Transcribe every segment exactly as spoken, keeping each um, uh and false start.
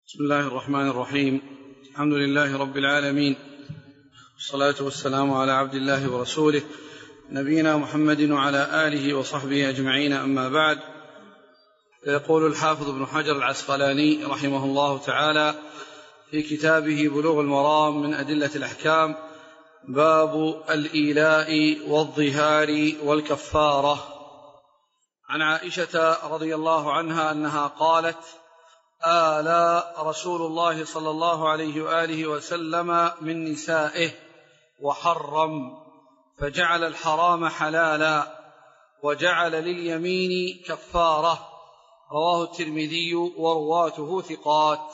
بسم الله الرحمن الرحيم. الحمد لله رب العالمين، والصلاة والسلام على عبد الله ورسوله نبينا محمد وعلى آله وصحبه أجمعين، أما بعد. فيقول الحافظ ابن حجر العسقلاني رحمه الله تعالى في كتابه بلوغ المرام من أدلة الأحكام: باب الإيلاء والظهار والكفارة. عن عائشة رضي الله عنها أنها قالت: آلاء رسول الله صلى الله عليه وآله وسلم من نسائه وحرم، فجعل الحرام حلالا وجعل لليمين كفارة. رواه الترمذي ورواته ثقات.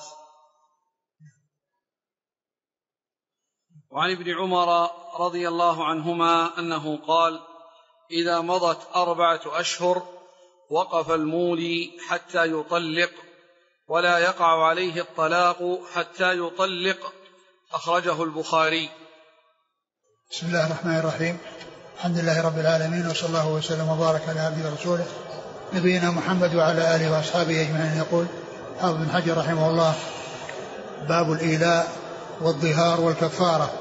وعن ابن عمر رضي الله عنهما أنه قال: إذا مضت أربعة أشهر وقف المولي حتى يطلق، ولا يقع عليه الطلاق حتى يطلق. أخرجه البخاري. بسم الله الرحمن الرحيم. الحمد لله رب العالمين، وصلى الله وسلم وبارك على عبده ورسوله نبينا محمد وعلى آله وأصحابه أجمعين. يقول حافظ بن حجر رحمه الله: باب الإيلاء والظهار والكفارة.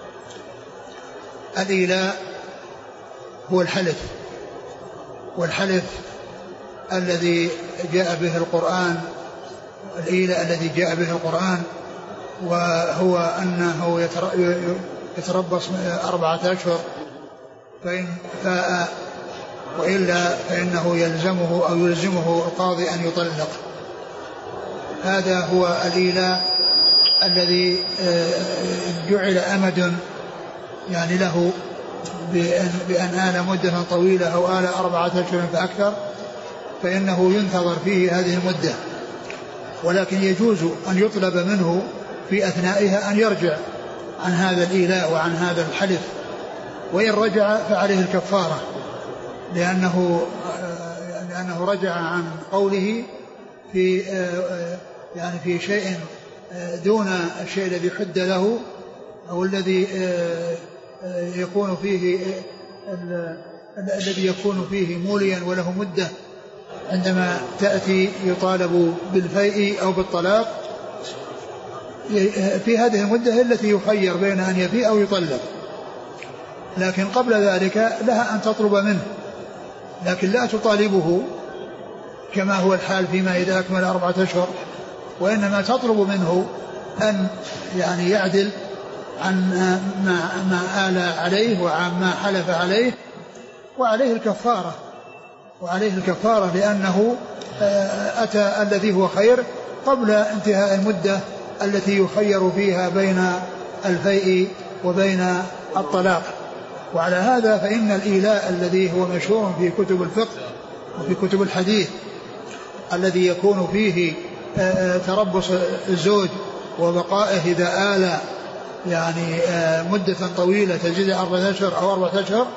الإيلاء هو الحلف، والحلف الذي جاء به القرآن الإيلاء الذي جاء به القرآن وهو أنه يتربص أربعة أشهر، فإن فاء وإلا فإنه يلزمه أو يلزمه القاضي أن يطلق. هذا هو الإيلاء الذي جعل أمد يعني له بأن آل مدة طويلة أو آل أربعة أشهر فأكثر، فإنه ينتظر فيه هذه المدة، ولكن يجوز أن يطلب منه في أثنائها أن يرجع عن هذا الإيلاء وعن هذا الحلف، وإن رجع فعليه الكفارة، لأنه لأنه رجع عن قوله في يعني في شيء دون الشيء الذي حد له أو الذي يكون فيه الذي يكون فيه موليا وله مدة. عندما تأتي يطالب بالفيء أو بالطلاق في هذه المدة التي يخير بين أن يفيء أو يطلق، لكن قبل ذلك لها أن تطلب منه، لكن لا تطالبه كما هو الحال فيما إذا أكمل أربعة أشهر، وإنما تطلب منه أن يعني يعدل عن ما, ما آل عليه وعن ما حلف عليه، وعليه الكفارة وعليه الكفارة لأنه أتى الذي هو خير قبل انتهاء المدة التي يخير فيها بين الفيء وبين الطلاق. وعلى هذا فإن الإيلاء الذي هو مشهور في كتب الفقه وفي كتب الحديث الذي يكون فيه تربص الزوج وبقائه إذا آل يعني مدة طويلة تزيد أربعة أشهر أو أربعة أشهر،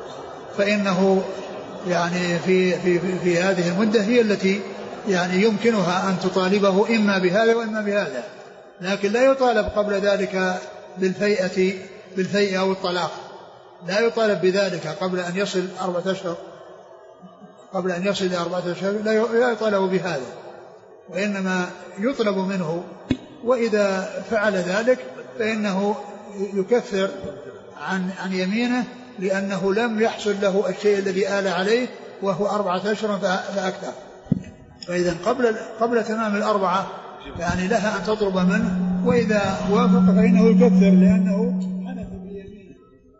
فإنه يعني في, في, في, في هذه المدة هي التي يعني يمكنها أن تطالبه إما بهذا وإما بهذا، لكن لا يطالب قبل ذلك بالفيئة بالفيء أو الطلاق، لا يطالب بذلك قبل أن يصل أربعة أشهر قبل أن يصل أربعة أشهر لا يطالب بهذا، وإنما يطلب منه، وإذا فعل ذلك فإنه يكفر عن عن يمينه، لأنه لم يحصل له الشيء الذي آل عليه وهو أربعة أشهر فأكثر. فإذا قبل قبل تمام الأربعة يعني لها أن تطلب منه، وإذا وافق فإنه يكفر، لأنه حنث في يمينه،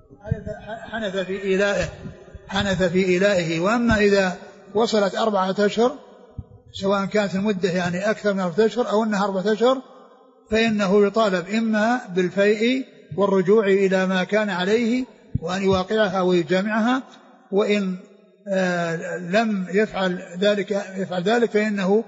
حنث في إيلائه حنث في إيلائه. وأما إذا وصلت أربعة أشهر سواء كانت المدة يعني أكثر من أربعة أشهر أو أنها أربعة أشهر، فإنه يطالب إما بالفيء والرجوع إلى ما كان عليه وأن يواقعها ويجامعها، وإن آه لم يفعل ذلك يفعل ذلك فإنه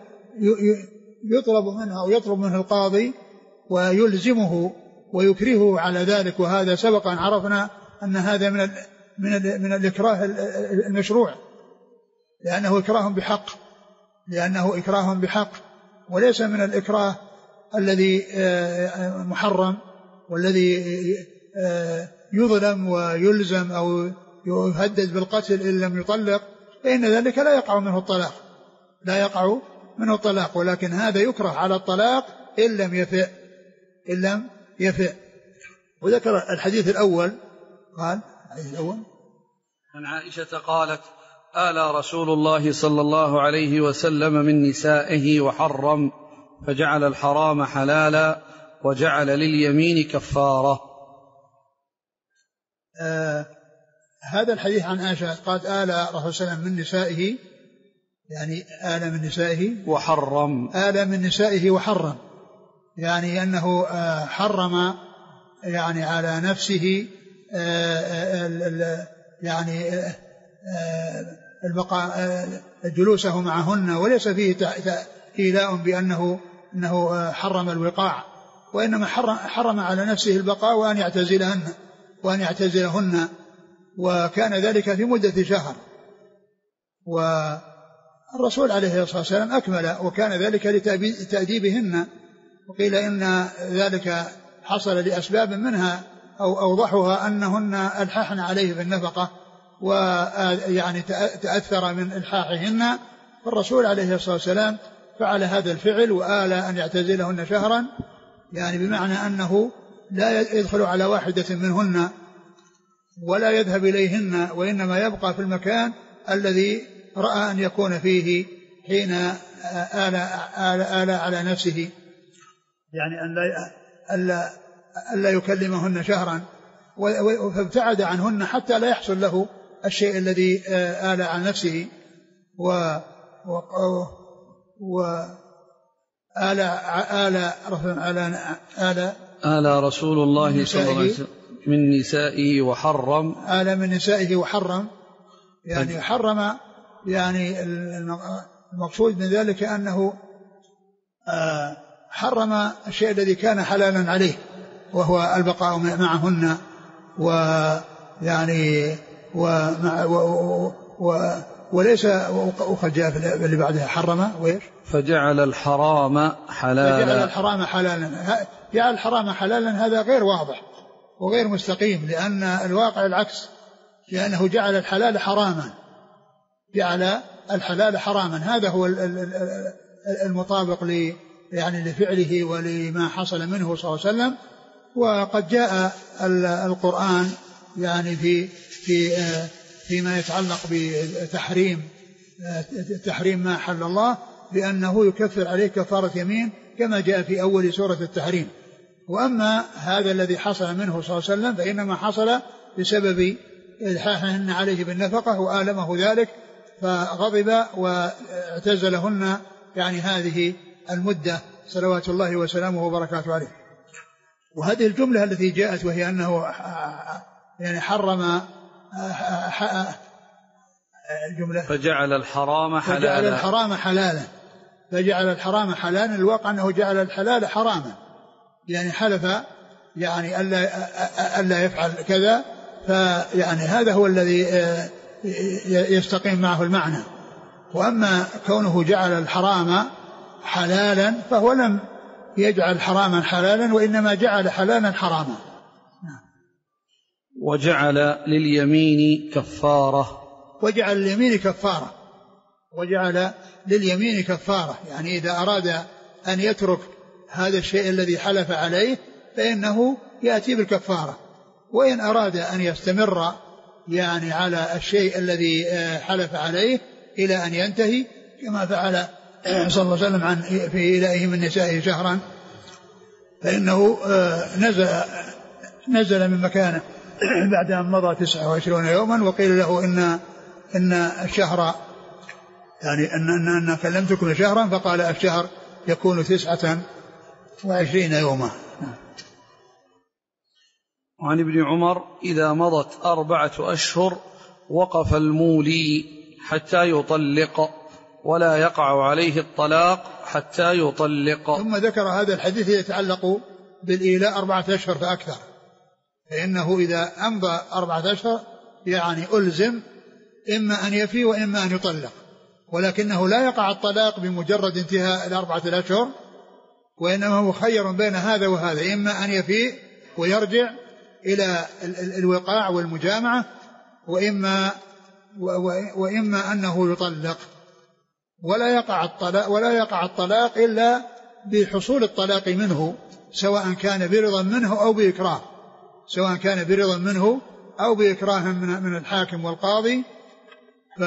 يطلب منه أو يطلب منه القاضي ويلزمه ويكرهه على ذلك. وهذا سبق أن عرفنا أن هذا من ال من ال من الإكراه المشروع، لأنه إكراه بحق لأنه إكراه بحق وليس من الإكراه الذي آه محرم والذي آه يظلم ويلزم أو يهدد بالقتل إن لم يطلق، فإن ذلك لا يقع منه الطلاق لا يقع منه الطلاق ولكن هذا يكره على الطلاق إن لم يفئ إن لم يفئ. وذكر الحديث الأول قال الحديث الأول عن عائشة قالت: آلى رسول الله صلى الله عليه وسلم من نسائه وحرم، فجعل الحرام حلالا وجعل لليمين كفارة. آه هذا الحديث عن عائشة قالت: آلى رسول الله صلى الله عليه وسلم من نسائه، يعني آلى من نسائه وحرم، آلى من نسائه وحرم، يعني أنه آه حرم يعني على نفسه آه يعني البقاء جلوسه معهن، وليس فيه إيلاء بأنه أنه حرم الوقاع، وإنما حرم, حرم على نفسه البقاء وأن يعتزلهن وأن يعتزلهن وكان ذلك في مدة شهر. والرسول عليه الصلاة والسلام أكمل، وكان ذلك لتأديبهن، وقيل إن ذلك حصل لأسباب منها أو أوضحها أنهن ألححن عليه بالنفقة ويعني تأثر من إلحاحهن، فالرسول عليه الصلاة والسلام فعل هذا الفعل وآل أن يعتزلهن شهرا، يعني بمعنى أنه لا يدخل على واحدة منهن ولا يذهب إليهن، وإنما يبقى في المكان الذي رأى أن يكون فيه حين آل, آل, آل على نفسه، يعني أن لا, ألا, ألا يكلمهن شهرا، فابتعد عنهن حتى لا يحصل له الشيء الذي آل عن نفسه. و و آل آل آل آل رسول الله صلى الله عليه وسلم من نسائه وحرم، آل من نسائه وحرم، يعني حرم، يعني المقصود من ذلك أنه حرم الشيء الذي كان حلالا عليه وهو البقاء معهن، ويعني ومع و و وليس وقد جاء في اللي بعدها حرم وإيش فجعل الحرام حلالا، فجعل الحرام حلالا. جعل الحرام حلالا هذا غير واضح وغير مستقيم، لأن الواقع العكس، لأنه جعل الحلال حراما، جعل الحلال حراما، هذا هو المطابق ل يعني لفعله ولما حصل منه صلى الله عليه وسلم. وقد جاء القرآن يعني في في فيما يتعلق بتحريم تحريم ما حل الله بأنه يكفر عليه كفارة يمين كما جاء في أول سورة التحريم. وأما هذا الذي حصل منه صلى الله عليه وسلم فإنما حصل بسبب إلحاحهن عليه بالنفقة وآلمه ذلك فغضب واعتزلهن يعني هذه المدة صلوات الله وسلامه وبركاته عليه. وهذه الجملة التي جاءت وهي أنه يعني حرم الجملة فجعل الحرام حلالا، فجعل الحرام حلالا فجعل الحرام حلالا، الواقع أنه جعل الحلال حراما، يعني حلف يعني ألا, ألا يفعل كذا، فيعني هذا هو الذي يستقيم معه المعنى. وأما كونه جعل الحرام حلالا فهو لم يجعل حراما حلالا، وإنما جعل حلالا حراما. وجعل لليمين كفارة، وجعل لليمين كفارة وجعل لليمين كفارة يعني إذا أراد أن يترك هذا الشيء الذي حلف عليه فإنه يأتي بالكفارة، وإن أراد أن يستمر يعني على الشيء الذي حلف عليه إلى أن ينتهي كما فعل صلى الله عليه وسلم عن في إلائه من نسائه شهرا، فإنه نزل نزل من مكانه بعد أن مضى تسعة وعشرين يوما، وقيل له إن إن الشهر يعني أن أن أن كلمتكم شهرا، فقال الشهر يكون تسعة وعشرين يوما. وعن ابن عمر: إذا مضت أربعة أشهر وقف المولي حتى يطلق ولا يقع عليه الطلاق حتى يطلق. ثم ذكر هذا الحديث يتعلق بالإيلاء أربعة أشهر فأكثر، فإنه إذا أمضى أربعة أشهر يعني ألزم إما أن يفي وإما أن يطلق، ولكنه لا يقع الطلاق بمجرد انتهاء الأربعة الأشهر، وإنما هو خير بين هذا وهذا، إما أن يفي ويرجع إلى الوقاع والمجامعة، وإما وإما أنه يطلق، ولا يقع الطلاق ولا يقع الطلاق إلا بحصول الطلاق منه، سواء كان برضا منه أو بإكراه، سواء كان برضا منه أو بإكراه من الحاكم والقاضي. ف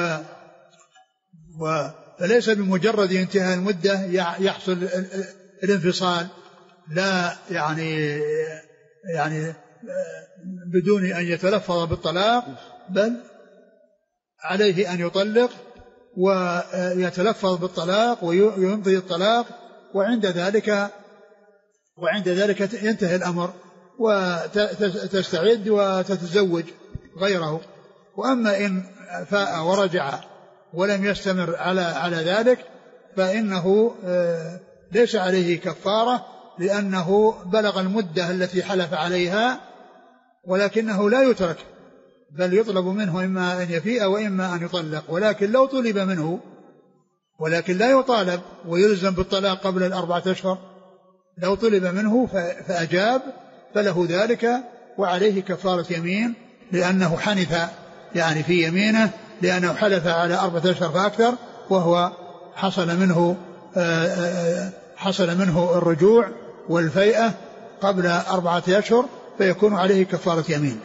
فليس بمجرد انتهاء المدة يحصل الانفصال، لا يعني يعني بدون أن يتلفظ بالطلاق، بل عليه أن يطلق ويتلفظ بالطلاق ويمضي الطلاق، وعند ذلك وعند ذلك ينتهي الأمر وتستعد وتتزوج غيره. وأما إن فاء ورجع ولم يستمر على على ذلك فإنه ليس عليه كفارة، لأنه بلغ المدة التي حلف عليها، ولكنه لا يترك، بل يطلب منه إما أن يفيء وإما أن يطلق. ولكن لو طلب منه ولكن لا يطالب ويلزم بالطلاق قبل الأربعة أشهر، لو طلب منه فأجاب فله ذلك، وعليه كفارة يمين، لأنه حنث يعني في يمينه، لأنه حلف على أربعة أشهر فأكثر، وهو حصل منه حصل منه الرجوع والفيئة قبل أربعة أشهر، فيكون عليه كفارة يمين.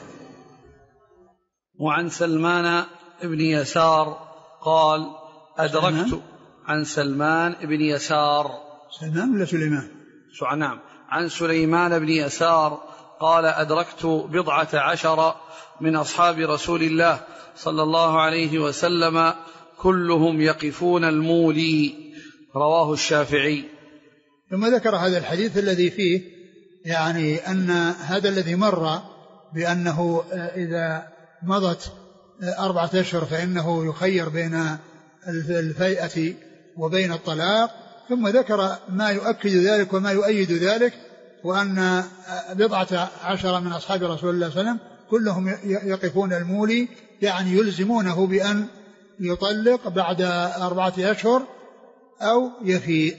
وعن سلمان بن يسار قال أدركت عن سلمان بن يسار سلمان ولا سليمان؟ نعم، عن سليمان بن يسار قال أدركت بضعة عشر من أصحاب رسول الله صلى الله عليه وسلم كلهم يقفون المولي، رواه الشافعي. ثم ذكر هذا الحديث الذي فيه يعني أن هذا الذي مر بأنه إذا مضت أربعة أشهر فإنه يخير بين الفيئة وبين الطلاق، ثم ذكر ما يؤكد ذلك وما يؤيد ذلك، وأن بضعة عشر من أصحاب رسول الله صلى الله عليه وسلم كلهم يقفون المولي، يعني يلزمونه بأن يطلق بعد أربعة أشهر أو يفيء.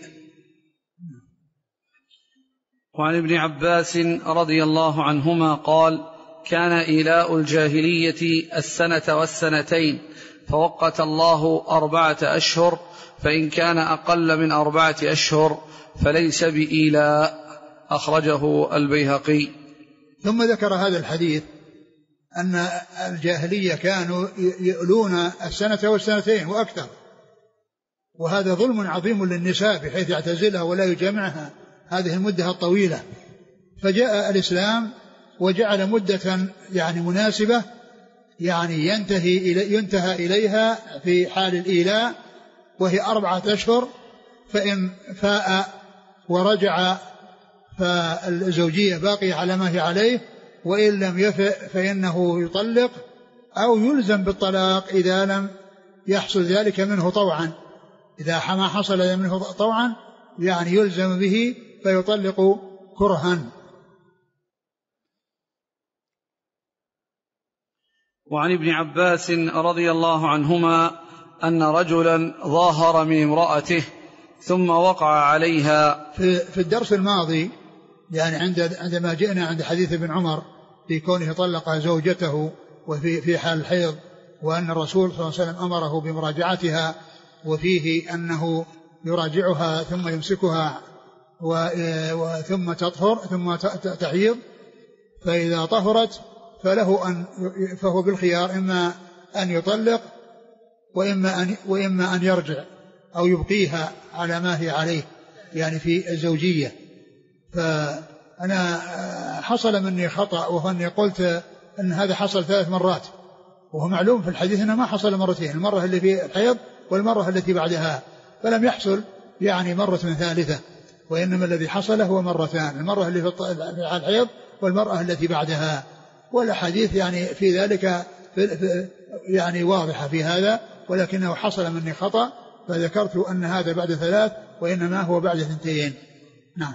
وعن ابن عباس رضي الله عنهما قال كان إيلاء الجاهلية السنة والسنتين، فوقت الله أربعة أشهر، فإن كان أقل من أربعة أشهر فليس بإيلاء، أخرجه البيهقي. ثم ذكر هذا الحديث أن الجاهلية كانوا يؤلون السنة والسنتين وأكثر، وهذا ظلم عظيم للنساء بحيث يعتزلها ولا يجمعها هذه المدة الطويلة. فجاء الإسلام وجعل مدة يعني مناسبة، يعني ينتهي إلي ينتهى إليها في حال الإيلاء، وهي أربعة أشهر، فإن فاء ورجع فالزوجية باقية على ما هي عليه، وإن لم يفئ فإنه يطلق أو يلزم بالطلاق إذا لم يحصل ذلك منه طوعا. إذا ما حصل منه طوعا يعني يلزم به فيطلق كرها. وعن ابن عباس رضي الله عنهما أن رجلا ظاهر من امرأته ثم وقع عليها. في, في الدرس الماضي يعني عند عندما جئنا عند حديث ابن عمر في كونه طلق زوجته وفي في حال الحيض، وأن الرسول صلى الله عليه وسلم أمره بمراجعتها، وفيه أنه يراجعها ثم يمسكها ثم تطهر ثم تحيض، فإذا طهرت فله أن فهو بالخيار إما أن يطلق وإما أن وإما أن يرجع أو يبقيها على ما هي عليه يعني في الزوجية. فأنا حصل مني خطأ، وهو أني قلت أن هذا حصل ثلاث مرات، وهو معلوم في الحديث أنه ما حصل مرتين، المرة اللي في الحيض والمرة التي بعدها، فلم يحصل يعني مرة ثالثة، وإنما الذي حصل هو مرتان، المرة اللي في الحيض والمرة التي بعدها. والحديث يعني في ذلك يعني واضحة في هذا، ولكنه حصل مني خطأ فذكرت أن هذا بعد ثلاث وإنما هو بعد ثنتين. نعم.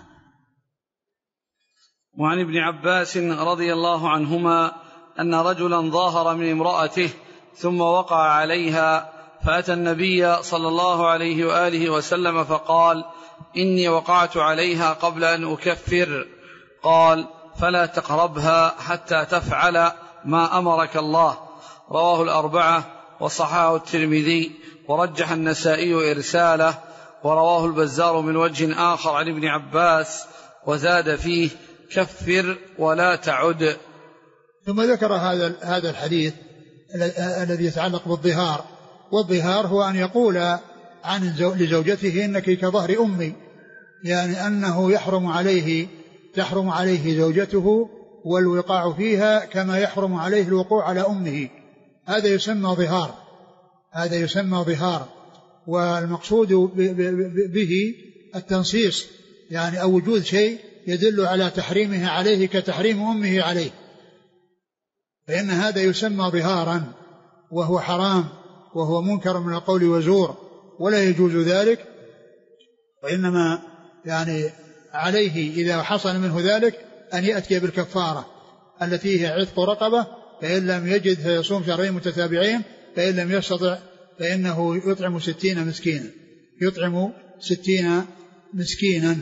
وعن ابن عباس رضي الله عنهما أن رجلا ظاهر من امرأته ثم وقع عليها، فأتى النبي صلى الله عليه وآله وسلم فقال إني وقعت عليها قبل أن أكفر. قال فلا تقربها حتى تفعل ما أمرك الله، رواه الأربعة وصححه الترمذي ورجح النسائي إرساله، ورواه البزار من وجه آخر عن ابن عباس وزاد فيه كفر ولا تعد. ثم ذكر هذا هذا الحديث الذي يتعلق بالظهار، والظهار هو أن يقول عن لزوجته إنك كظهر أمي، يعني أنه يحرم عليه تحرم عليه زوجته والوقاع فيها كما يحرم عليه الوقوع على أمه. هذا يسمى ظهار، هذا يسمى ظهار. والمقصود به التنصيص، يعني أو وجود شيء يدل على تحريمه عليه كتحريم أمه عليه، فإن هذا يسمى ظهارا، وهو حرام وهو منكر من القول وزور ولا يجوز ذلك. وإنما يعني عليه إذا حصل منه ذلك أن يأتي بالكفارة التي هي عتق رقبة، فإن لم يجد فيصوم شهرين متتابعين، فإن لم يستطع فإنه يطعم ستين مسكينا يطعم ستين مسكينا.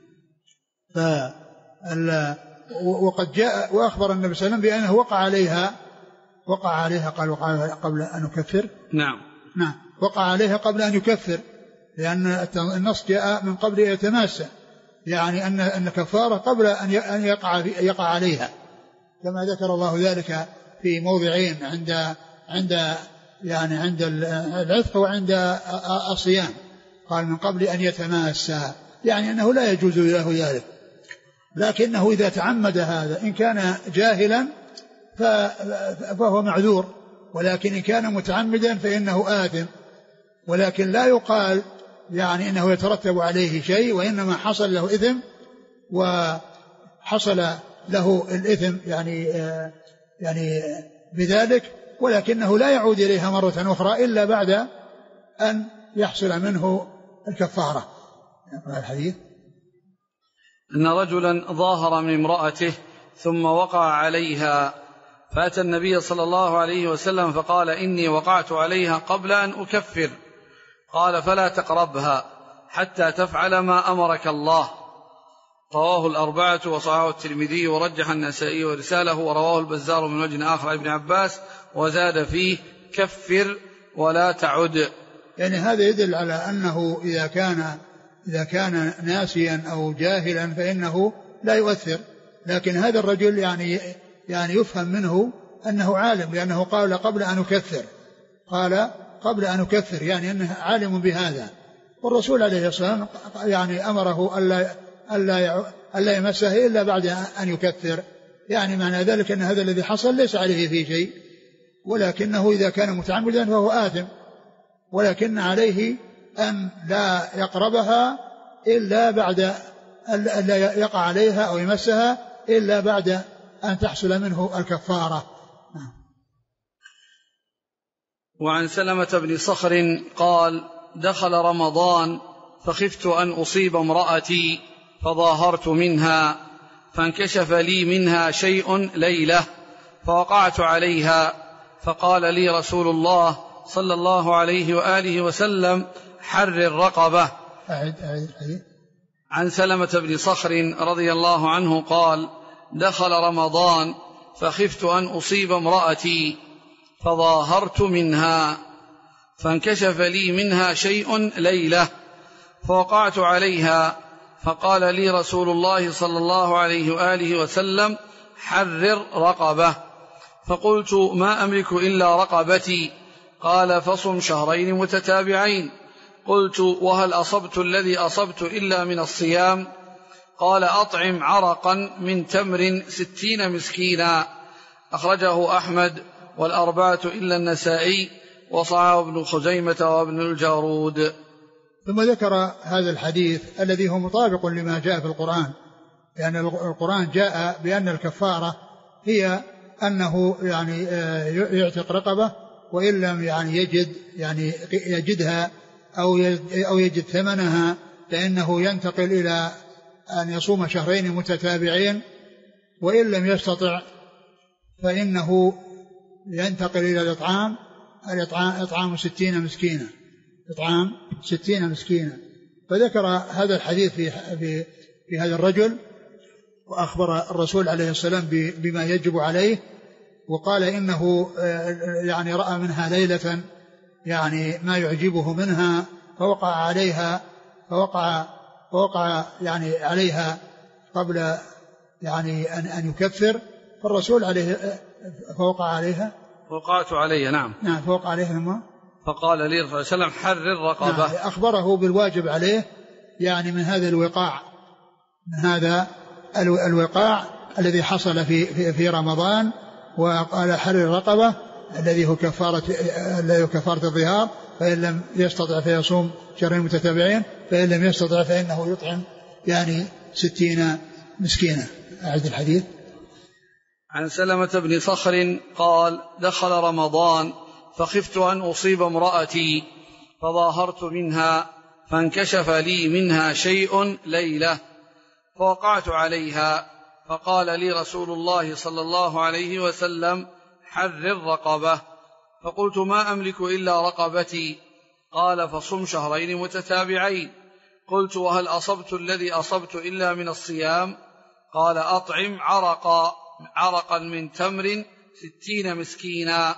وقد جاء وأخبر النبي صلى الله عليه وسلم بأنه وقع عليها وقع عليها قال وقع قبل أن يكفر. نعم نعم وقع عليها قبل أن يكفر، لأن النص جاء من قبل أن يتماسى، يعني أن أن كفارة قبل أن يقع يقع عليها، كما ذكر الله ذلك في موضعين، عند عند يعني عند العتق وعند الصيام، قال من قبل أن يتماسى، يعني أنه لا يجوز له ذلك. لكنه إذا تعمد هذا إن كان جاهلا فهو معذور، ولكن إن كان متعمدا فإنه آثم. ولكن لا يقال يعني إنه يترتب عليه شيء، وإنما حصل له إثم وحصل له الإثم يعني يعني بذلك، ولكنه لا يعود إليها مرة أخرى إلا بعد أن يحصل منه الكفارة. الحديث أن رجلا ظاهر من امرأته ثم وقع عليها، فأتى النبي صلى الله عليه وسلم فقال إني وقعت عليها قبل أن أكفر، قال فلا تقربها حتى تفعل ما أمرك الله. رواه الأربعة وصححه الترمذي ورجح النسائي ورساله، ورواه البزار من وجه آخر عن ابن عباس وزاد فيه كفر ولا تعد. يعني هذا يدل على أنه إذا كان إذا كان ناسيا أو جاهلا فإنه لا يؤثر، لكن هذا الرجل يعني يعني يفهم منه أنه عالم، لأنه قال قبل أن أكفر قال قبل أن أكفر يعني أنه عالم بهذا. والرسول عليه الصلاة والسلام يعني أمره ألا ألا ألا يمسه إلا بعد أن يكفر، يعني معنى ذلك أن هذا الذي حصل ليس عليه فيه شيء، ولكنه إذا كان متعمدا فهو آثم، ولكن عليه أن لا يقربها إلا بعد أن لا يقع عليها أو يمسها إلا بعد أن تحصل منه الكفارة. وعن سلمة بن صخر قال دخل رمضان فخفت أن أصيب امرأتي فظاهرت منها، فانكشف لي منها شيء ليلة فوقعت عليها، فقال لي رسول الله صلى الله عليه وآله وسلم حرر رقبة. أعد أعد أعد. عن سلمة بن صخر رضي الله عنه قال دخل رمضان فخفت أن أصيب امرأتي فظاهرت منها، فانكشف لي منها شيء ليلة فوقعت عليها، فقال لي رسول الله صلى الله عليه وآله وسلم حرر رقبة، فقلت ما أملك إلا رقبتي، قال فصم شهرين متتابعين. قلت وهل أصبت الذي أصبت إلا من الصيام؟ قال أطعم عرقا من تمر ستين مسكينا. أخرجه أحمد والأربعة إلا النسائي وصححه ابن خزيمة وابن الجارود. ثم ذكر هذا الحديث الذي هو مطابق لما جاء في القرآن، لأن يعني القرآن جاء بأن الكفارة هي أنه يعني يعتق رقبة، وإن لم يعني يجد يعني يجدها أو أو يجد ثمنها فإنه ينتقل إلى أن يصوم شهرين متتابعين، وإن لم يستطع فإنه ينتقل إلى الإطعام الإطعام إطعام ستين مسكينا إطعام ستين مسكينا. فذكر هذا الحديث في في في هذا الرجل، وأخبر الرسول عليه السلام بما يجب عليه، وقال إنه يعني رأى منها ليلة يعني ما يعجبه منها فوقع عليها، فوقع فوقع يعني عليها قبل يعني أن أن يكفر، فالرسول عليه فوقع عليها وقعت عليها نعم نعم فوقع عليها ثم فقال لي صلى الله عليه وسلم حرر رقبة. نعم أخبره بالواجب عليه يعني من هذا الوقاع من هذا الوقاع الذي حصل في في, في رمضان، وقال حرر رقبة الذي هو كفارة الذي هو كفارة الظهار، فإن لم يستطع فيصوم شهرين متتابعين، فإن لم يستطع فإنه يطعم يعني ستين مسكينا. أعد الحديث. عن سلمة بن صخر قال دخل رمضان فخفت أن أصيب امرأتي فظاهرت منها فانكشف لي منها شيء ليلة فوقعت عليها فقال لي رسول الله صلى الله عليه وسلم حرر رقبة، فقلت ما أملك إلا رقبتي، قال فصم شهرين متتابعين. قلت وهل أصبت الذي أصبت إلا من الصيام؟ قال أطعم عرقا عرقا من تمر ستين مسكينا.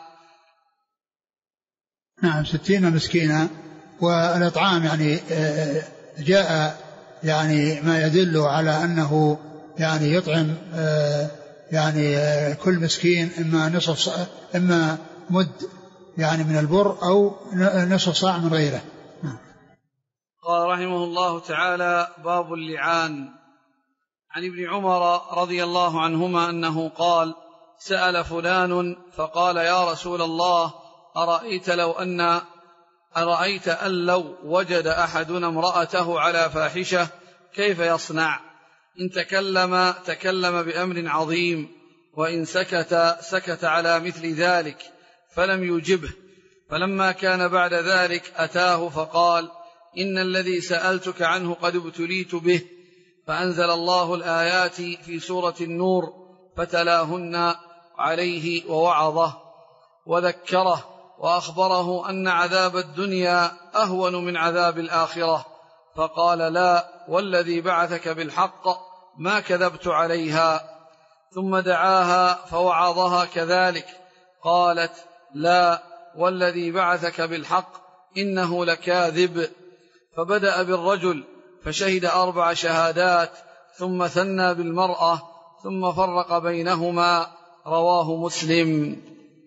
نعم ستين مسكينا. والإطعام يعني جاء يعني ما يدل على أنه يعني يطعم يعني كل مسكين إما نصف إما مد يعني من البر أو نصف صاع من غيره. قال رحمه الله تعالى باب اللعان. عن ابن عمر رضي الله عنهما أنه قال سأل فلان فقال يا رسول الله أرأيت لو أن أرأيت أن لو وجد أحدنا امرأته على فاحشة كيف يصنع؟ إن تكلم تكلم بأمر عظيم، وإن سكت سكت على مثل ذلك، فلم يجبه. فلما كان بعد ذلك أتاه فقال إن الذي سألتك عنه قد ابتليت به، فأنزل الله الآيات في سورة النور فتلاهن عليه ووعظه وذكره وأخبره أن عذاب الدنيا أهون من عذاب الآخرة، فقال لا والذي بعثك بالحق ما كذبت عليها. ثم دعاها فوعظها كذلك، قالت لا والذي بعثك بالحق إنه لكاذب. فبدأ بالرجل فشهد أربع شهادات ثم ثنى بالمرأة ثم فرق بينهما، رواه مسلم.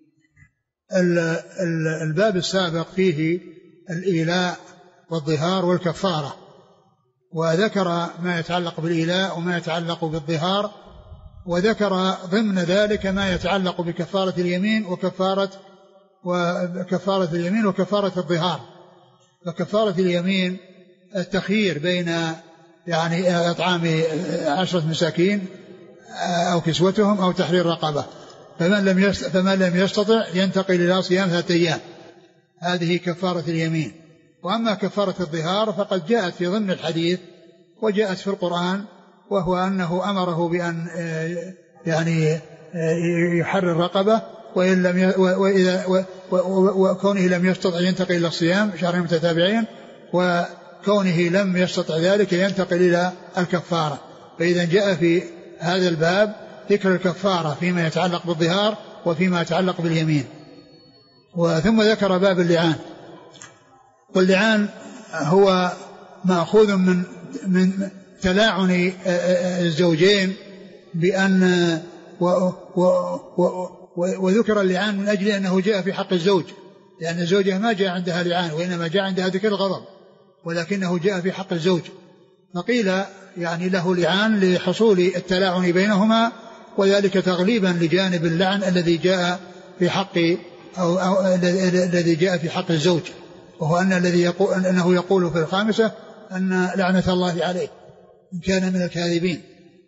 الباب السابق فيه الإيلاء والظهار والكفارة، وذكر ما يتعلق بالإيلاء وما يتعلق بالظهار، وذكر ضمن ذلك ما يتعلق بكفارة اليمين وكفارة وكفارة اليمين وكفارة الظهار. فكفارة اليمين التخيير بين يعني إطعام عشرة مساكين أو كسوتهم أو تحرير رقبة، فمن لم فمن لم يستطع ينتقل إلى صيام ثلاثة أيام، هذه كفارة اليمين. وأما كفارة الظهار فقد جاءت في ضمن الحديث وجاءت في القرآن، وهو أنه أمره بأن يعني يحرر رقبة، وإن لم وإذا وكونه لم يستطع ينتقل إلى الصيام شهرين متتابعين، وكونه لم يستطع ذلك ينتقل إلى الكفارة. فإذا جاء في هذا الباب ذكر الكفارة فيما يتعلق بالظهار وفيما يتعلق باليمين. وثم ذكر باب اللعان. واللعان هو مأخوذ من من تلاعن الزوجين بأن و و و وذكر اللعان من أجل أنه جاء في حق الزوج، لأن الزوجة ما جاء عندها لعان وإنما جاء عندها ذكر الغضب، ولكنه جاء في حق الزوج، فقيل يعني له لعان لحصول التلاعن بينهما، وذلك تغليبا لجانب اللعن الذي جاء في حق أو, أو الذي جاء في حق الزوج، وهو أن الذي يقول أنه يقول في الخامسة أن لعنة الله عليه إن كان من الكاذبين.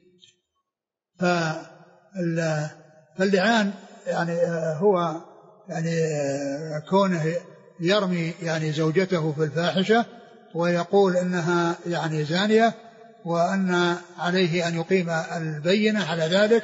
فاللعان يعني هو يعني كونه يرمي يعني زوجته في الفاحشة ويقول إنها يعني زانية، وأن عليه أن يقيم البينة على ذلك،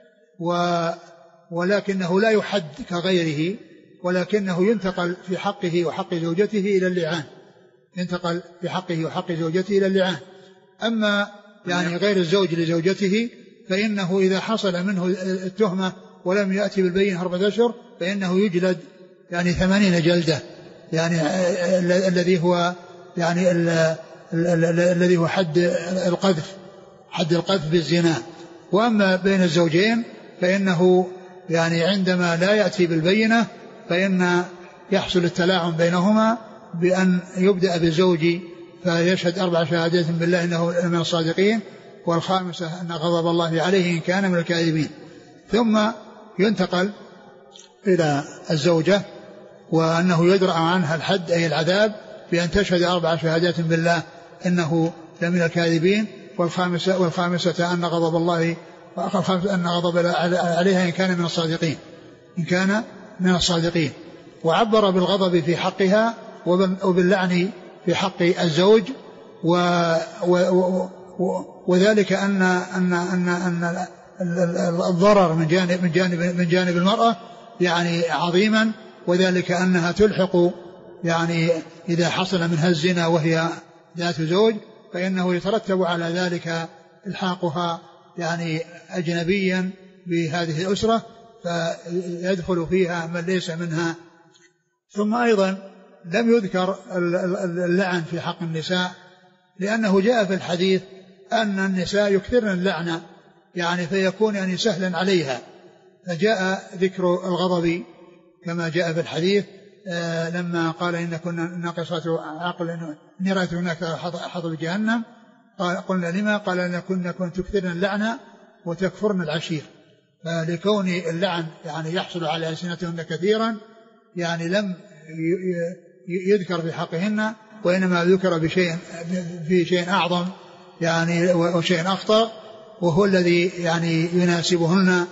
ولكنه لا يحد كغيره، ولكنه ينتقل في حقه وحق زوجته إلى اللعان، ينتقل في حقه وحق زوجته إلى اللعان. أما يعني غير الزوج لزوجته فإنه إذا حصل منه التهمة ولم يأتي بالبينة أربعة أشهر فإنه يجلد يعني ثمانين جلدة، يعني الذي هو يعني الذي هو حد القذف، حد القذف بالزنا. وأما بين الزوجين فإنه يعني عندما لا يأتي بالبينة فإن يحصل التلاعن بينهما بأن يبدأ بالزوج فيشهد أربع شهادات بالله إنه من الصادقين، والخامسة أن غضب الله عليه إن كان من الكاذبين، ثم ينتقل إلى الزوجة وأنه يدرأ عنها الحد أي العذاب بأن تشهد أربع شهادات بالله إنه لمن الكاذبين، والخامسة, والخامسة أن غضب الله أن غضب عليها إن كان من الصادقين إن كان من الصادقين. وعبر بالغضب في حقها وباللعن في حق الزوج، و و و وذلك أن أن أن أن الضرر من جانب من جانب من جانب المرأة يعني عظيما، وذلك أنها تلحق يعني إذا حصل منها الزنا وهي ذات زوج فإنه يترتب على ذلك الحاقها يعني أجنبيا بهذه الأسرة فيدخل فيها من ليس منها. ثم أيضا لم يذكر اللعن في حق النساء لأنه جاء في الحديث أن النساء يكثرن اللعنة يعني فيكون يعني سهلا عليها، فجاء ذكر الغضب كما جاء في الحديث آه لما قال إن كنا ناقصات عقل إني رأيت هناك حظب جهنم، قلنا لما؟ قال إن كنا كنت تكثرن اللعنة وتكفرن العشير، فلكون اللعن يعني يحصل على ألسنتهن كثيرا يعني لم يذكر في حقهن، وإنما ذكر بشيء في شيء أعظم يعني وشيء أخطر وهو الذي يعني يناسبهن،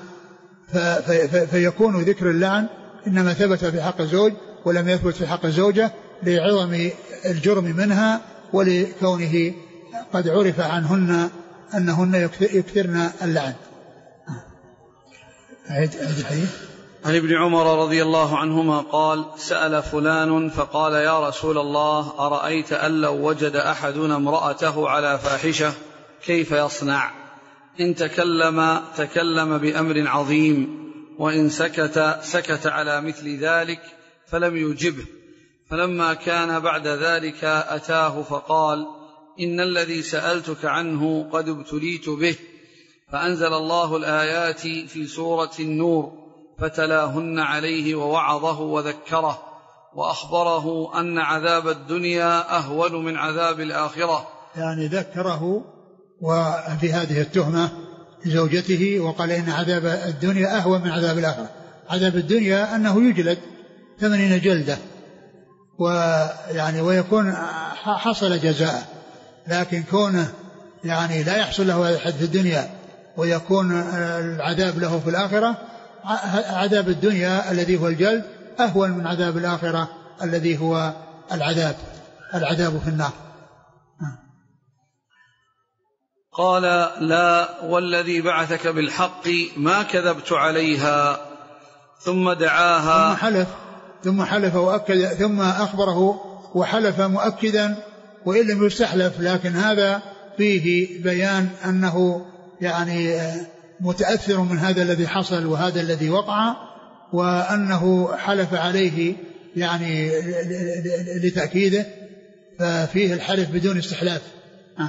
فيكون ذكر اللعن إنما ثبت في حق الزوج ولم يثبت في حق الزوجة لعظم الجرم منها ولكونه قد عرف عنهن أنهن يكثرن اللعن. عن ابن عمر رضي الله عنهما قال: سأل فلان فقال: يا رسول الله، أرأيت أن لو وجد أحدنا امرأته على فاحشة كيف يصنع؟ إن تكلم تكلم بأمر عظيم، وإن سكت سكت على مثل ذلك، فلم يجبه. فلما كان بعد ذلك أتاه فقال: إن الذي سألتك عنه قد ابتليت به. فأنزل الله الآيات في سورة النور فتلاهن عليه ووعظه وذكره وأخبره أن عذاب الدنيا أهون من عذاب الآخرة، يعني ذكره وفي هذه التهمة لزوجته وقال إن عذاب الدنيا أهون من عذاب الآخرة. عذاب الدنيا أنه يجلد ثمانين جلدة ويعني ويكون حصل جزاء، لكن كونه يعني لا يحصل له هذا الحد في الدنيا ويكون العذاب له في الآخرة، عذاب الدنيا الذي هو الجلد أهون من عذاب الآخرة الذي هو العذاب العذاب في النار. قال: لا والذي بعثك بالحق ما كذبت عليها. ثم دعاها ثم حلف ثم حلف وأكد ثم أخبره وحلف مؤكدا وإن لم يستحلف، لكن هذا فيه بيان أنه يعني متأثر من هذا الذي حصل وهذا الذي وقع، وأنه حلف عليه يعني لتأكيده، ففيه الحلف بدون استحلاف. آه.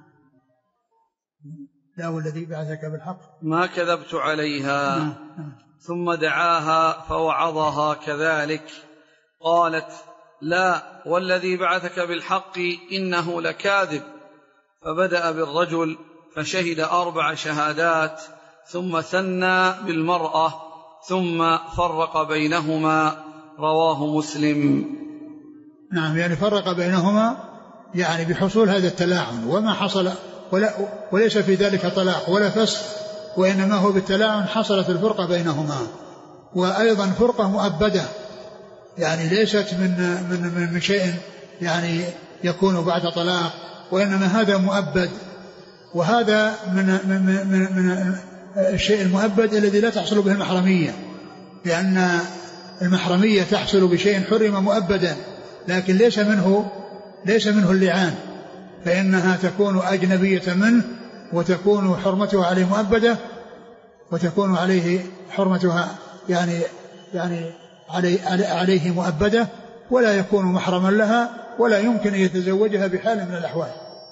لا والذي بعثك بالحق ما كذبت عليها. آه. آه. ثم دعاها فوعظها كذلك. قالت: لا والذي بعثك بالحق إنه لكاذب. فبدأ بالرجل فشهد أربع شهادات ثم ثنى بالمرأة ثم فرق بينهما. رواه مسلم. نعم، يعني فرق بينهما يعني بحصول هذا التلاعن، وما حصل ولا وليس في ذلك طلاق ولا فسخ، وإنما هو بالتلاعن حصلت الفرقة بينهما. وأيضا فرقة مؤبدة، يعني ليست من من من شيء يعني يكون بعد طلاق، وإنما هذا مؤبد، وهذا من من من, من الشيء المؤبد الذي لا تحصل به المحرمية، لأن المحرمية تحصل بشيء حرم مؤبدا لكن ليس منه ليس منه اللعان، فإنها تكون أجنبية منه وتكون حرمتها عليه مؤبدة، وتكون عليه حرمتها يعني يعني عليه, عليه مؤبدة، ولا يكون محرما لها ولا يمكن أن يتزوجها بحال من الأحوال.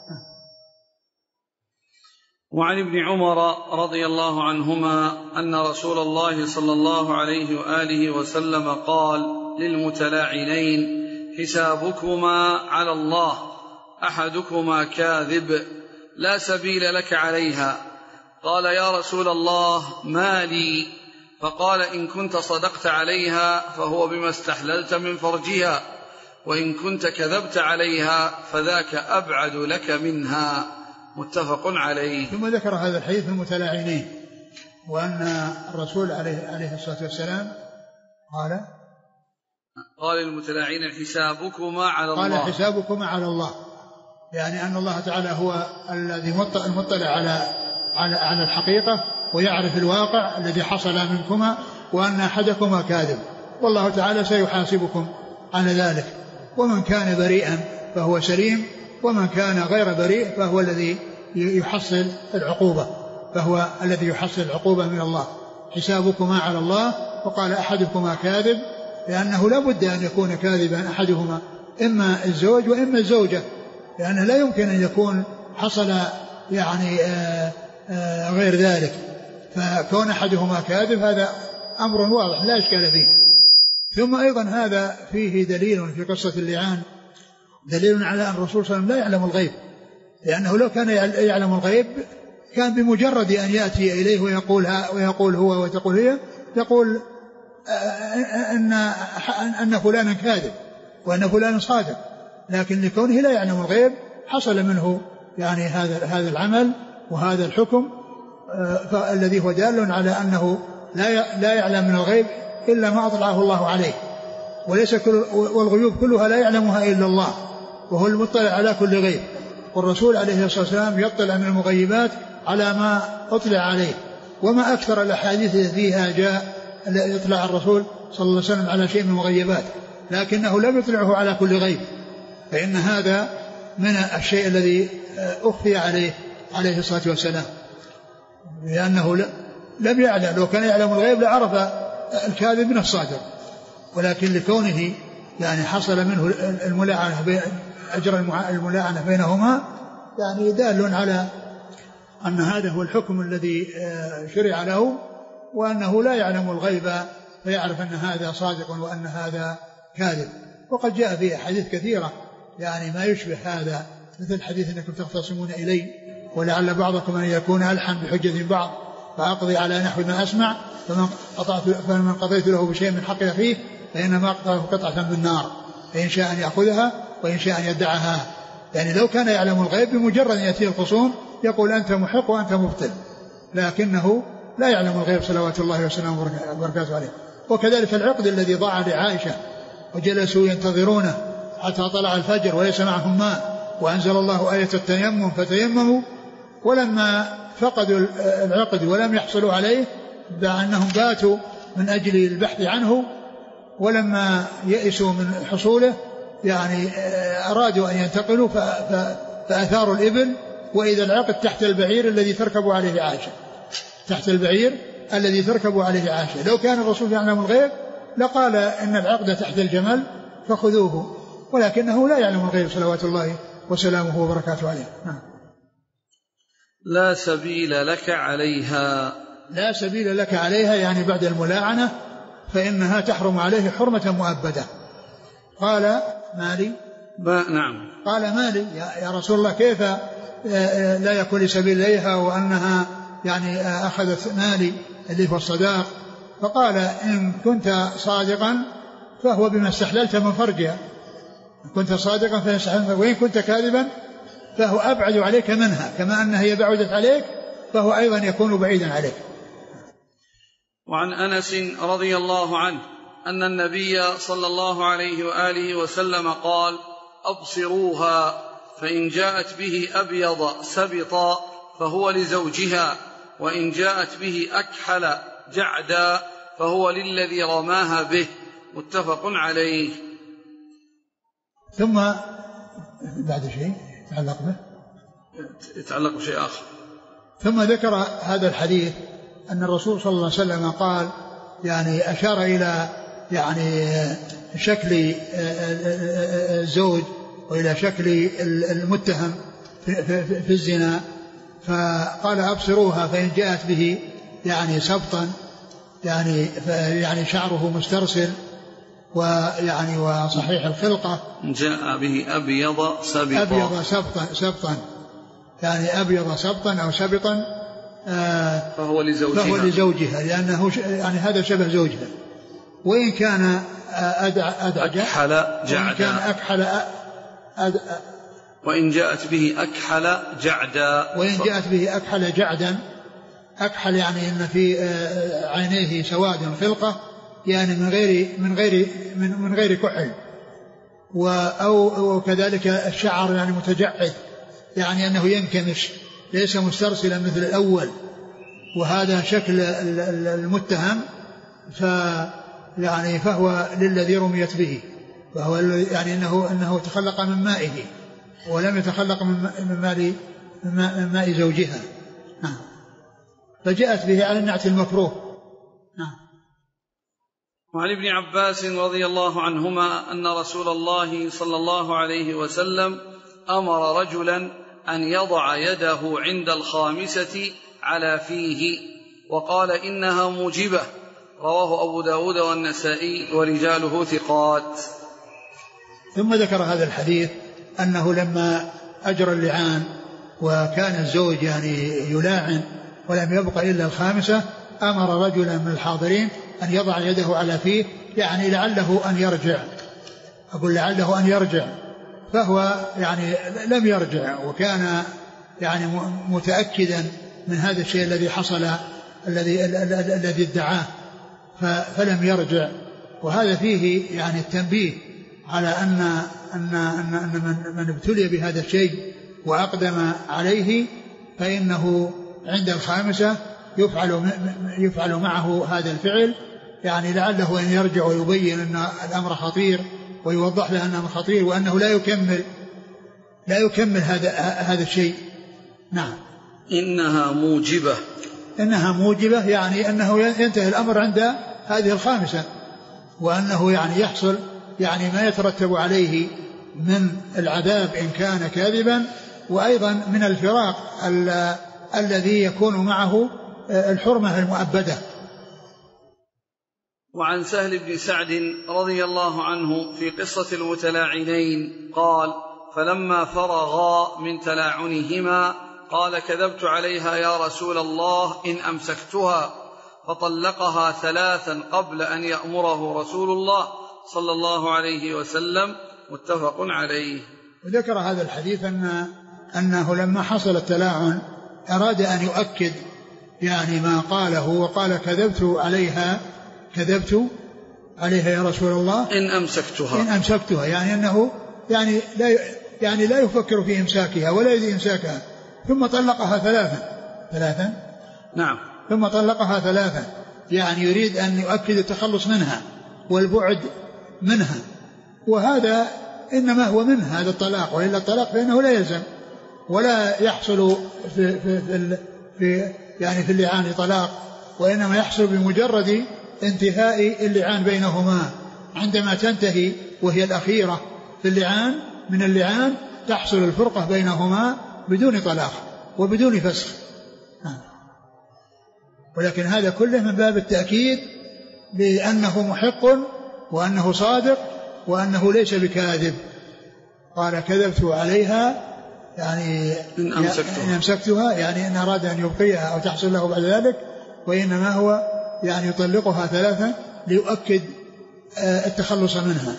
وعن ابن عمر رضي الله عنهما أن رسول الله صلى الله عليه وآله وسلم قال للمتلاعنين حسابكما على الله أحدكما كاذب لا سبيل لك عليها. قال يا رسول الله ما لي؟ فقال إن كنت صدقت عليها فهو بما استحللت من فرجها، وإن كنت كذبت عليها فذاك أبعد لك منها. متفق عليه. ثم ذكر هذا الحديث المتلاعنين، وأن الرسول عليه, عليه الصلاة والسلام قال قال المتلاعنين حسابكما على الله، قال حسابكما على الله، يعني أن الله تعالى هو الذي المطلع على على على الحقيقة ويعرف الواقع الذي حصل منكما، وأن أحدكما كاذب، والله تعالى سيحاسبكم على ذلك. ومن كان بريئا فهو سليم، ومن كان غير بريء فهو الذي يحصل العقوبة فهو الذي يحصل العقوبة من الله. حسابكما على الله. وقال أحدكما كاذب، لأنه لا بد أن يكون كاذبا أحدهما، إما الزوج وإما الزوجة، لأنه لا يمكن أن يكون حصل يعني آآ آآ غير ذلك. فكون أحدهما كاذب هذا أمر واضح لا إشكال فيه. ثم أيضا هذا فيه دليل في قصة اللعان، دليل على أن الرسول صلى الله عليه وسلم لا يعلم الغيب، لأنه لو كان يعلم الغيب كان بمجرد أن يأتي إليه ويقول, ويقول هو وتقول هي، يقول أن, أن فلانا كاذب وأن فلانا صادق، لكن لكونه لا يعلم الغيب حصل منه يعني هذا هذا العمل وهذا الحكم الذي هو دال على أنه لا لا يعلم من الغيب إلا ما أطلعه الله عليه، وليس كل والغيوب كلها لا يعلمها إلا الله، وهو المطلع على كل غيب. والرسول عليه الصلاة والسلام يطلع من المغيبات على ما أطلع عليه. وما أكثر الأحاديث التي فيها جاء يطلع الرسول صلى الله عليه وسلم على شيء من المغيبات، لكنه لم يطلعه على كل غيب، فإن هذا من الشيء الذي أخفي عليه عليه الصلاة والسلام، لأنه لم يعلم. لو كان يعلم الغيب لعرف الكاذب من الصادق، ولكن لكونه يعني حصل منه الملاعنة بين أجر الملاعنة بينهما يعني دال على أن هذا هو الحكم الذي شرع له، وأنه لا يعلم الغيب فيعرف أن هذا صادق وأن هذا كاذب. وقد جاء في أحاديث كثيرة يعني ما يشبه هذا، مثل حديث أنكم تختصمون إلي ولعل بعضكم أن يكون ألحن بحجة بعض فأقضي على نحو ما أسمع، فمن, فمن قضيت له بشيء من حق أخيه فإنما أقطعه قطعة من النار، فإن شاء أن يأخذها وإن شاء أن يدعها. يعني لو كان يعلم الغيب بمجرد أن يأتي الخصوم يقول أنت محق وأنت مبطل، لكنه لا يعلم الغيب صلوات الله وسلامه وبركاته عليه. وكذلك العقد الذي ضاع لعائشة وجلسوا ينتظرونه حتى طلع الفجر وليس معهم ماء، وأنزل الله آية التيمم فتيمموا، ولما فقدوا العقد ولم يحصلوا عليه بأنهم باتوا من أجل البحث عنه، ولما يئسوا من حصوله يعني أرادوا أن ينتقلوا فأثاروا الإبل، وإذا العقد تحت البعير الذي تركب عليه عائشة، تحت البعير الذي تركب عليه عائشة. لو كان الرسول يعلم الغيب لقال إن العقد تحت الجمل فخذوه، ولكنه لا يعلم الغيب صلوات الله وسلامه وبركاته عليه. لا سبيل لك عليها. لا سبيل لك عليها يعني بعد الملاعنة فإنها تحرم عليه حرمة مؤبدة. قال مالي ما نعم قال مالي يا رسول الله كيف لا يكون لي سبيل إليها وأنها يعني أخذت مالي اللي هو الصداق؟ فقال إن كنت صادقا فهو بما استحللت من فرجها، إن كنت صادقا فهو استحللت، وإن كنت كاذبا فهو أبعد عليك منها، كما أنها هي بعدت عليك فهو أيضا يكون بعيدا عليك. وعن أنس رضي الله عنه أن النبي صلى الله عليه وآله وسلم قال أبصروها فإن جاءت به أبيض سبطا فهو لزوجها، وإن جاءت به أكحل جعدا فهو للذي رماها به. متفق عليه. ثم بعد شيء يتعلق به يتعلق بشيء آخر. ثم ذكر هذا الحديث أن الرسول صلى الله عليه وسلم قال يعني أشار إلى يعني شكل الزوج وإلى شكل المتهم في, في, في الزنا، فقال أبصروها فإن جاءت به يعني سبطا يعني يعني شعره مسترسل ويعني وصحيح الخلقة، جاء به أبيض سبطا أبيض سبطا سبطا يعني أبيض سبطا أو سبطا آه فهو لزوجها, فهو لزوجها لأنه يعني هذا شبه زوجها. وإن كان أدعج أكحل جعدا، وإن كان أكحل أد... وإن جاءت به أكحل جعدا، وإن جاءت به أكحل جعدا، أكحل يعني أن في عينيه سواد خلقة يعني من غير من غير من, من غير كحل، أو كذلك الشعر يعني متجعد يعني أنه ينكمش ليس مسترسلا مثل الأول، وهذا شكل المتهم ف يعني فهو للذي رميت به، فهو يعني أنه أنه تخلق من مائه ولم يتخلق من ماء من ماء زوجها. نعم. فجاءت به على النعت المكروه. نعم. وعن ابن عباس رضي الله عنهما أن رسول الله صلى الله عليه وسلم أمر رجلا أن يضع يده عند الخامسة على فيه وقال إنها موجبة، رواه أبو داود والنسائي ورجاله ثقات. ثم ذكر هذا الحديث أنه لما أجرى اللعان وكان الزوج يعني يلاعن ولم يبق إلا الخامسة، أمر رجلا من الحاضرين أن يضع يده على فيه يعني لعله أن يرجع، أقول لعله أن يرجع، فهو يعني لم يرجع وكان يعني متأكدا من هذا الشيء الذي حصل الذي الذي ادعاه فلم يرجع. وهذا فيه يعني التنبيه على أن أن أن, أن من, من ابتلي بهذا الشيء وأقدم عليه فإنه عند الخامسة يفعل يفعل معه هذا الفعل، يعني لعله أن يرجع ويبين أن الأمر خطير ويوضح له أنه خطير وأنه لا يكمل لا يكمل هذا هذا الشيء. نعم. إنها موجبة، إنها موجبة يعني أنه ينتهي الأمر عند هذه الخامسة، وأنه يعني يحصل يعني ما يترتب عليه من العذاب إن كان كاذبا، وأيضا من الفراق ال- الذي يكون معه الحرمة المؤبدة. وعن سهل بن سعد رضي الله عنه في قصة المتلاعنين قال: فلما فرغا من تلاعنهما قال: كذبت عليها يا رسول الله إن أمسكتها، فطلقها ثلاثا قبل أن يأمره رسول الله صلى الله عليه وسلم، متفق عليه. وذكر هذا الحديث أن أنه لما حصل التلاعن أراد أن يؤكد يعني ما قاله، وقال: كذبت عليها كذبت عليها يا رسول الله إن أمسكتها إن أمسكتها يعني أنه يعني لا يعني لا يفكر في إمساكها ولا يريد إمساكها. ثم طلقها ثلاثا ثلاثا نعم ثم طلقها ثلاثا يعني يريد أن يؤكد التخلص منها والبعد منها، وهذا إنما هو منه هذا الطلاق، وإلا الطلاق فإنه لا يلزم ولا يحصل في, في, في, في يعني في اللعان طلاق، وإنما يحصل بمجرد انتهاء اللعان بينهما. عندما تنتهي وهي الأخيرة في اللعان من اللعان تحصل الفرقة بينهما بدون طلاق وبدون فسخ. ولكن هذا كله من باب التأكيد بأنه محق وأنه صادق وأنه ليس بكاذب. قال: كذبت عليها يعني إن أمسكتها, إن أمسكتها يعني إن أراد أن يبقيها أو تحصل له بعد ذلك، وإنما هو يعني يطلقها ثلاثة ليؤكد التخلص منها.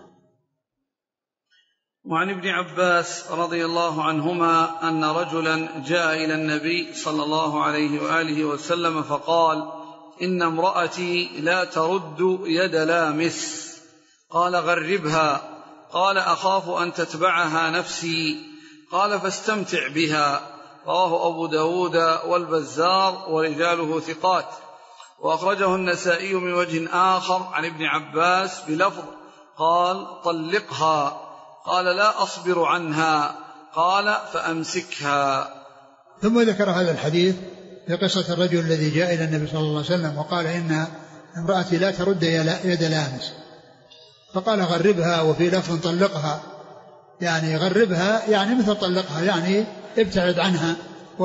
وعن ابن عباس رضي الله عنهما أن رجلا جاء إلى النبي صلى الله عليه وآله وسلم فقال: إن امرأتي لا ترد يد لامس. قال: غربها. قال: أخاف أن تتبعها نفسي. قال: فاستمتع بها. رواه أبو داود والبزار ورجاله ثقات. وأخرجه النسائي من وجه آخر عن ابن عباس بلفظ: قال: طلقها. قال: لا أصبر عنها. قال: فأمسكها. ثم ذكر هذا الحديث في قصة الرجل الذي جاء إلى النبي صلى الله عليه وسلم وقال: إن امرأتي لا ترد يد لامس. فقال: غربها، وفي لفظ طلقها. يعني غربها يعني مثل طلقها، يعني ابتعد عنها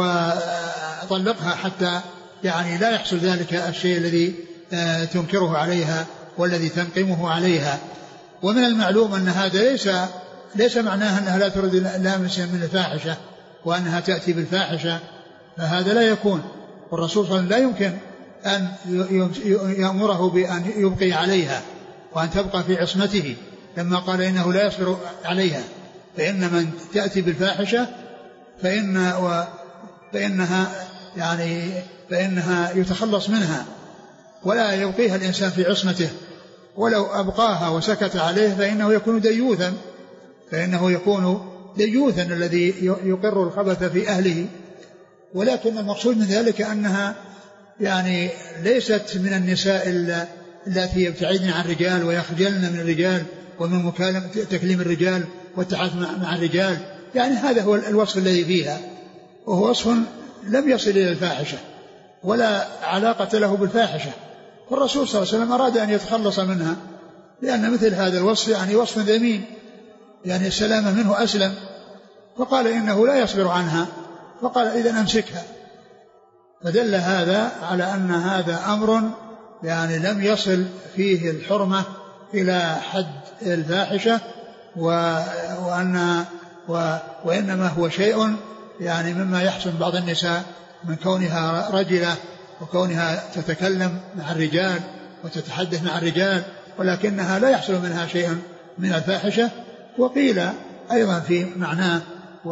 وطلقها حتى يعني لا يحصل ذلك الشيء الذي تنكره عليها والذي تنقمه عليها. ومن المعلوم أن هذا ليس ليس معناه أنها لا ترد لامسا من الفاحشة وأنها تأتي بالفاحشة، فهذا لا يكون. والرسول صلى الله عليه وسلم لا يمكن أن يأمره بأن يبقي عليها وأن تبقى في عصمته لما قال إنه لا يصبر عليها، فإن من تأتي بالفاحشة فإن فإنها يعني فإنها يتخلص منها ولا يبقيها الإنسان في عصمته، ولو أبقاها وسكت عليه فإنه يكون ديوثا فإنه يكون ديوثا الذي يقر الخبث في أهله. ولكن المقصود من ذلك أنها يعني ليست من النساء التي يبتعدن عن الرجال ويخجلن من الرجال ومن مكالمة تكليم الرجال والتحدث مع الرجال، يعني هذا هو الوصف الذي فيها، وهو وصف لم يصل إلى الفاحشة ولا علاقة له بالفاحشة. والرسول صلى الله عليه وسلم أراد أن يتخلص منها لأن مثل هذا الوصف يعني وصف ذميم، يعني السلامة منه أسلم، فقال إنه لا يصبر عنها، فقال إذن أمسكها. فدل هذا على أن هذا أمر يعني لم يصل فيه الحرمة إلى حد الفاحشة، وأن و وإنما هو شيء يعني مما يحسن بعض النساء من كونها رجلة وكونها تتكلم مع الرجال وتتحدث مع الرجال، ولكنها لا يحصل منها شيء من الفاحشة. وقيل أيضا في معناه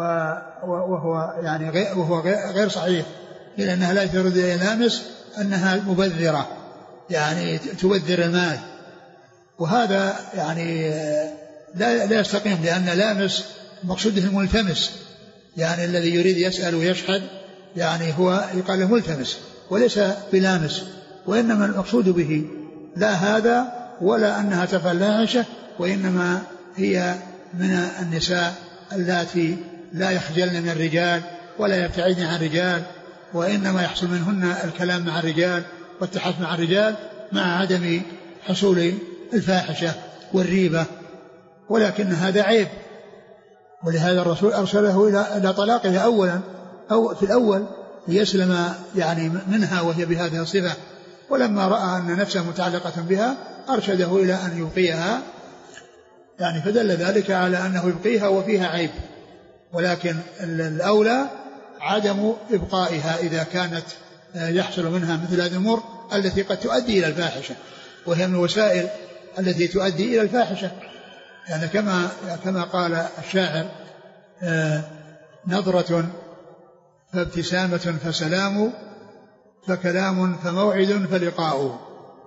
وهو يعني غير وهو غير صحيح، إلا أنها لا ترد إلى لامس أنها مبذرة، يعني تبذر المال، وهذا يعني لا لا يستقيم، لأن لامس مقصوده الملتمس، يعني الذي يريد يسأل ويشهد يعني هو يقال له ملتمس وليس بلامس، وإنما المقصود به لا هذا ولا أنها تفعل فاحشة، وإنما هي من النساء اللاتي لا يخجلن من الرجال ولا يبتعدن عن الرجال، وإنما يحصل منهن الكلام مع الرجال والتحدث مع الرجال مع عدم حصول الفاحشة والريبة، ولكن هذا عيب. ولهذا الرسول أرسله إلى طلاقها أولا أو في الأول ليسلم يعني منها وهي بهذه الصفة، ولما رأى أن نفسه متعلقة بها أرشده إلى أن يبقيها، يعني فدل ذلك على أنه يبقيها وفيها عيب، ولكن الأولى عدم إبقائها إذا كانت يحصل منها مثل هذه الأمور التي قد تؤدي إلى الفاحشة، وهي من الوسائل التي تؤدي إلى الفاحشة، يعني كما كما قال الشاعر آه نظرة فابتسامة فسلام فكلام فموعد فلقاء.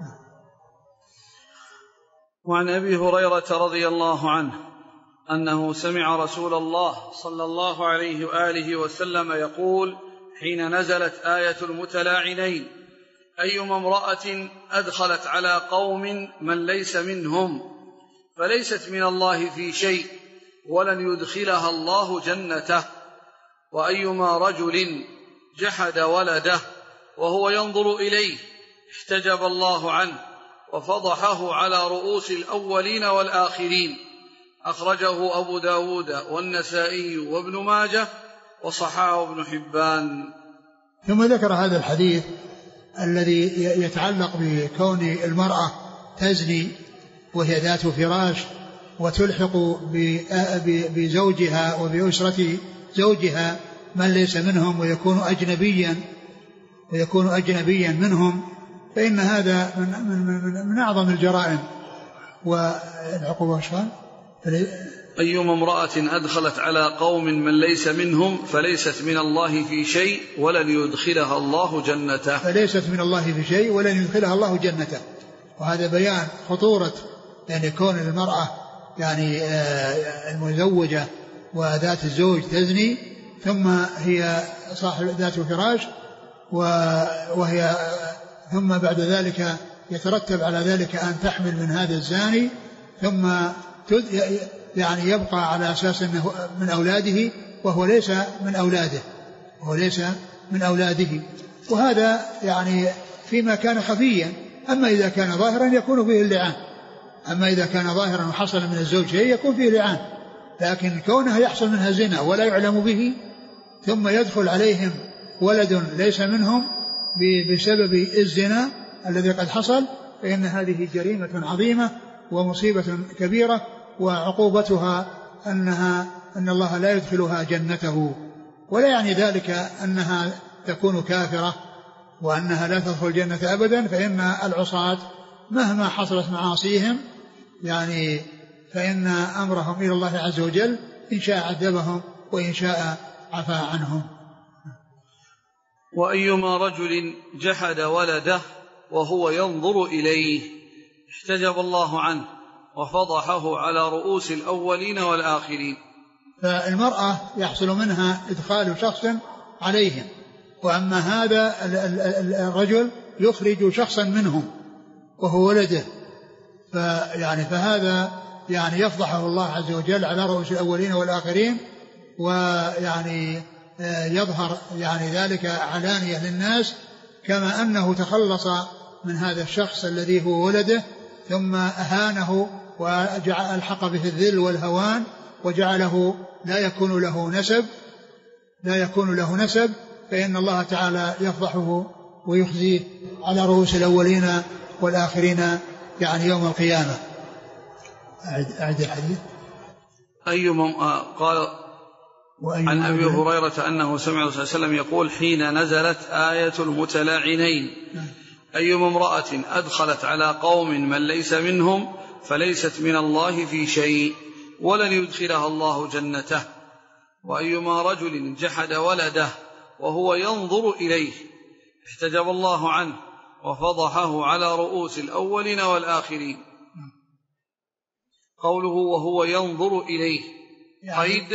وعن أبي هريرة رضي الله عنه أنه سمع رسول الله صلى الله عليه وآله وسلم يقول حين نزلت آية المتلاعنين أيما امرأة أدخلت على قوم من ليس منهم فليست من الله في شيء ولن يدخلها الله جنته، وأيما رجل جحد ولده وهو ينظر إليه احتجب الله عنه وفضحه على رؤوس الأولين والآخرين. أخرجه أبو داود والنسائي وابن ماجه وصححه ابن حبان. ثم ذكر هذا الحديث الذي يتعلق بكون المرأة تزني وهي ذات فراش وتلحق بزوجها وبأسرة زوجها من ليس منهم ويكون أجنبيا ويكون أجنبيا منهم، فإن هذا من, من, من, من أعظم الجرائم والعقوبة. أيما امرأة أدخلت على قوم من ليس منهم فليست من الله في شيء ولن يدخلها الله جنته. فليست من الله في شيء ولن يدخلها الله جنته. وهذا بيان خطورة يعني كون المرأة يعني المزوجة وذات الزوج تزني ثم هي صاحب ذات فراش، وهي ثم بعد ذلك يترتب على ذلك أن تحمل من هذا الزاني، ثم يعني يبقى على أساس أنه من أولاده وهو ليس من أولاده وهو ليس من أولاده. وهذا يعني فيما كان خفيا. أما إذا كان ظاهرا يكون فيه اللعان، أما إذا كان ظاهرا وحصل من الزوج شيء يكون فيه لعان، لكن كونها يحصل منها زنا ولا يعلم به ثم يدخل عليهم ولد ليس منهم بسبب الزنا الذي قد حصل، فإن هذه جريمة عظيمة ومصيبة كبيرة، وعقوبتها أنها أن الله لا يدخلها جنته. ولا يعني ذلك أنها تكون كافرة وأنها لا تدخل الجنة أبدا، فإن العصاة مهما حصلت معاصيهم يعني فإن أمرهم إلى الله عز وجل، إن شاء عذبهم وإن شاء عفا عنهم. وأيما رجل جحد ولده وهو ينظر إليه احتجب الله عنه وفضحه على رؤوس الأولين والآخرين. فالمرأة يحصل منها إدخال شخص عليهم، وأما هذا الرجل يخرج شخصا منهم وهو ولده، فيعني فهذا يعني يفضحه الله عز وجل على رؤوس الأولين والآخرين، ويعني يظهر يعني ذلك علانية للناس، كما أنه تخلص من هذا الشخص الذي هو ولده ثم أهانه وجعل الحق به الذل والهوان وجعله لا يكون له نسب لا يكون له نسب فإن الله تعالى يفضحه ويخزيه على رؤوس الأولين والآخرين يعني يوم القيامة. أعد الحديث. أيما قال عن أبي هريرة أنه سمع صلى الله عليه وسلم يقول حين نزلت آية المتلاعنين أيما امرأة أدخلت على قوم من ليس منهم فليست من الله في شيء ولن يدخلها الله جنته. وأيما رجل جحد ولده وهو ينظر إليه احتجب الله عنه وفضحه على رؤوس الأولين والآخرين. قوله وهو ينظر إليه قيد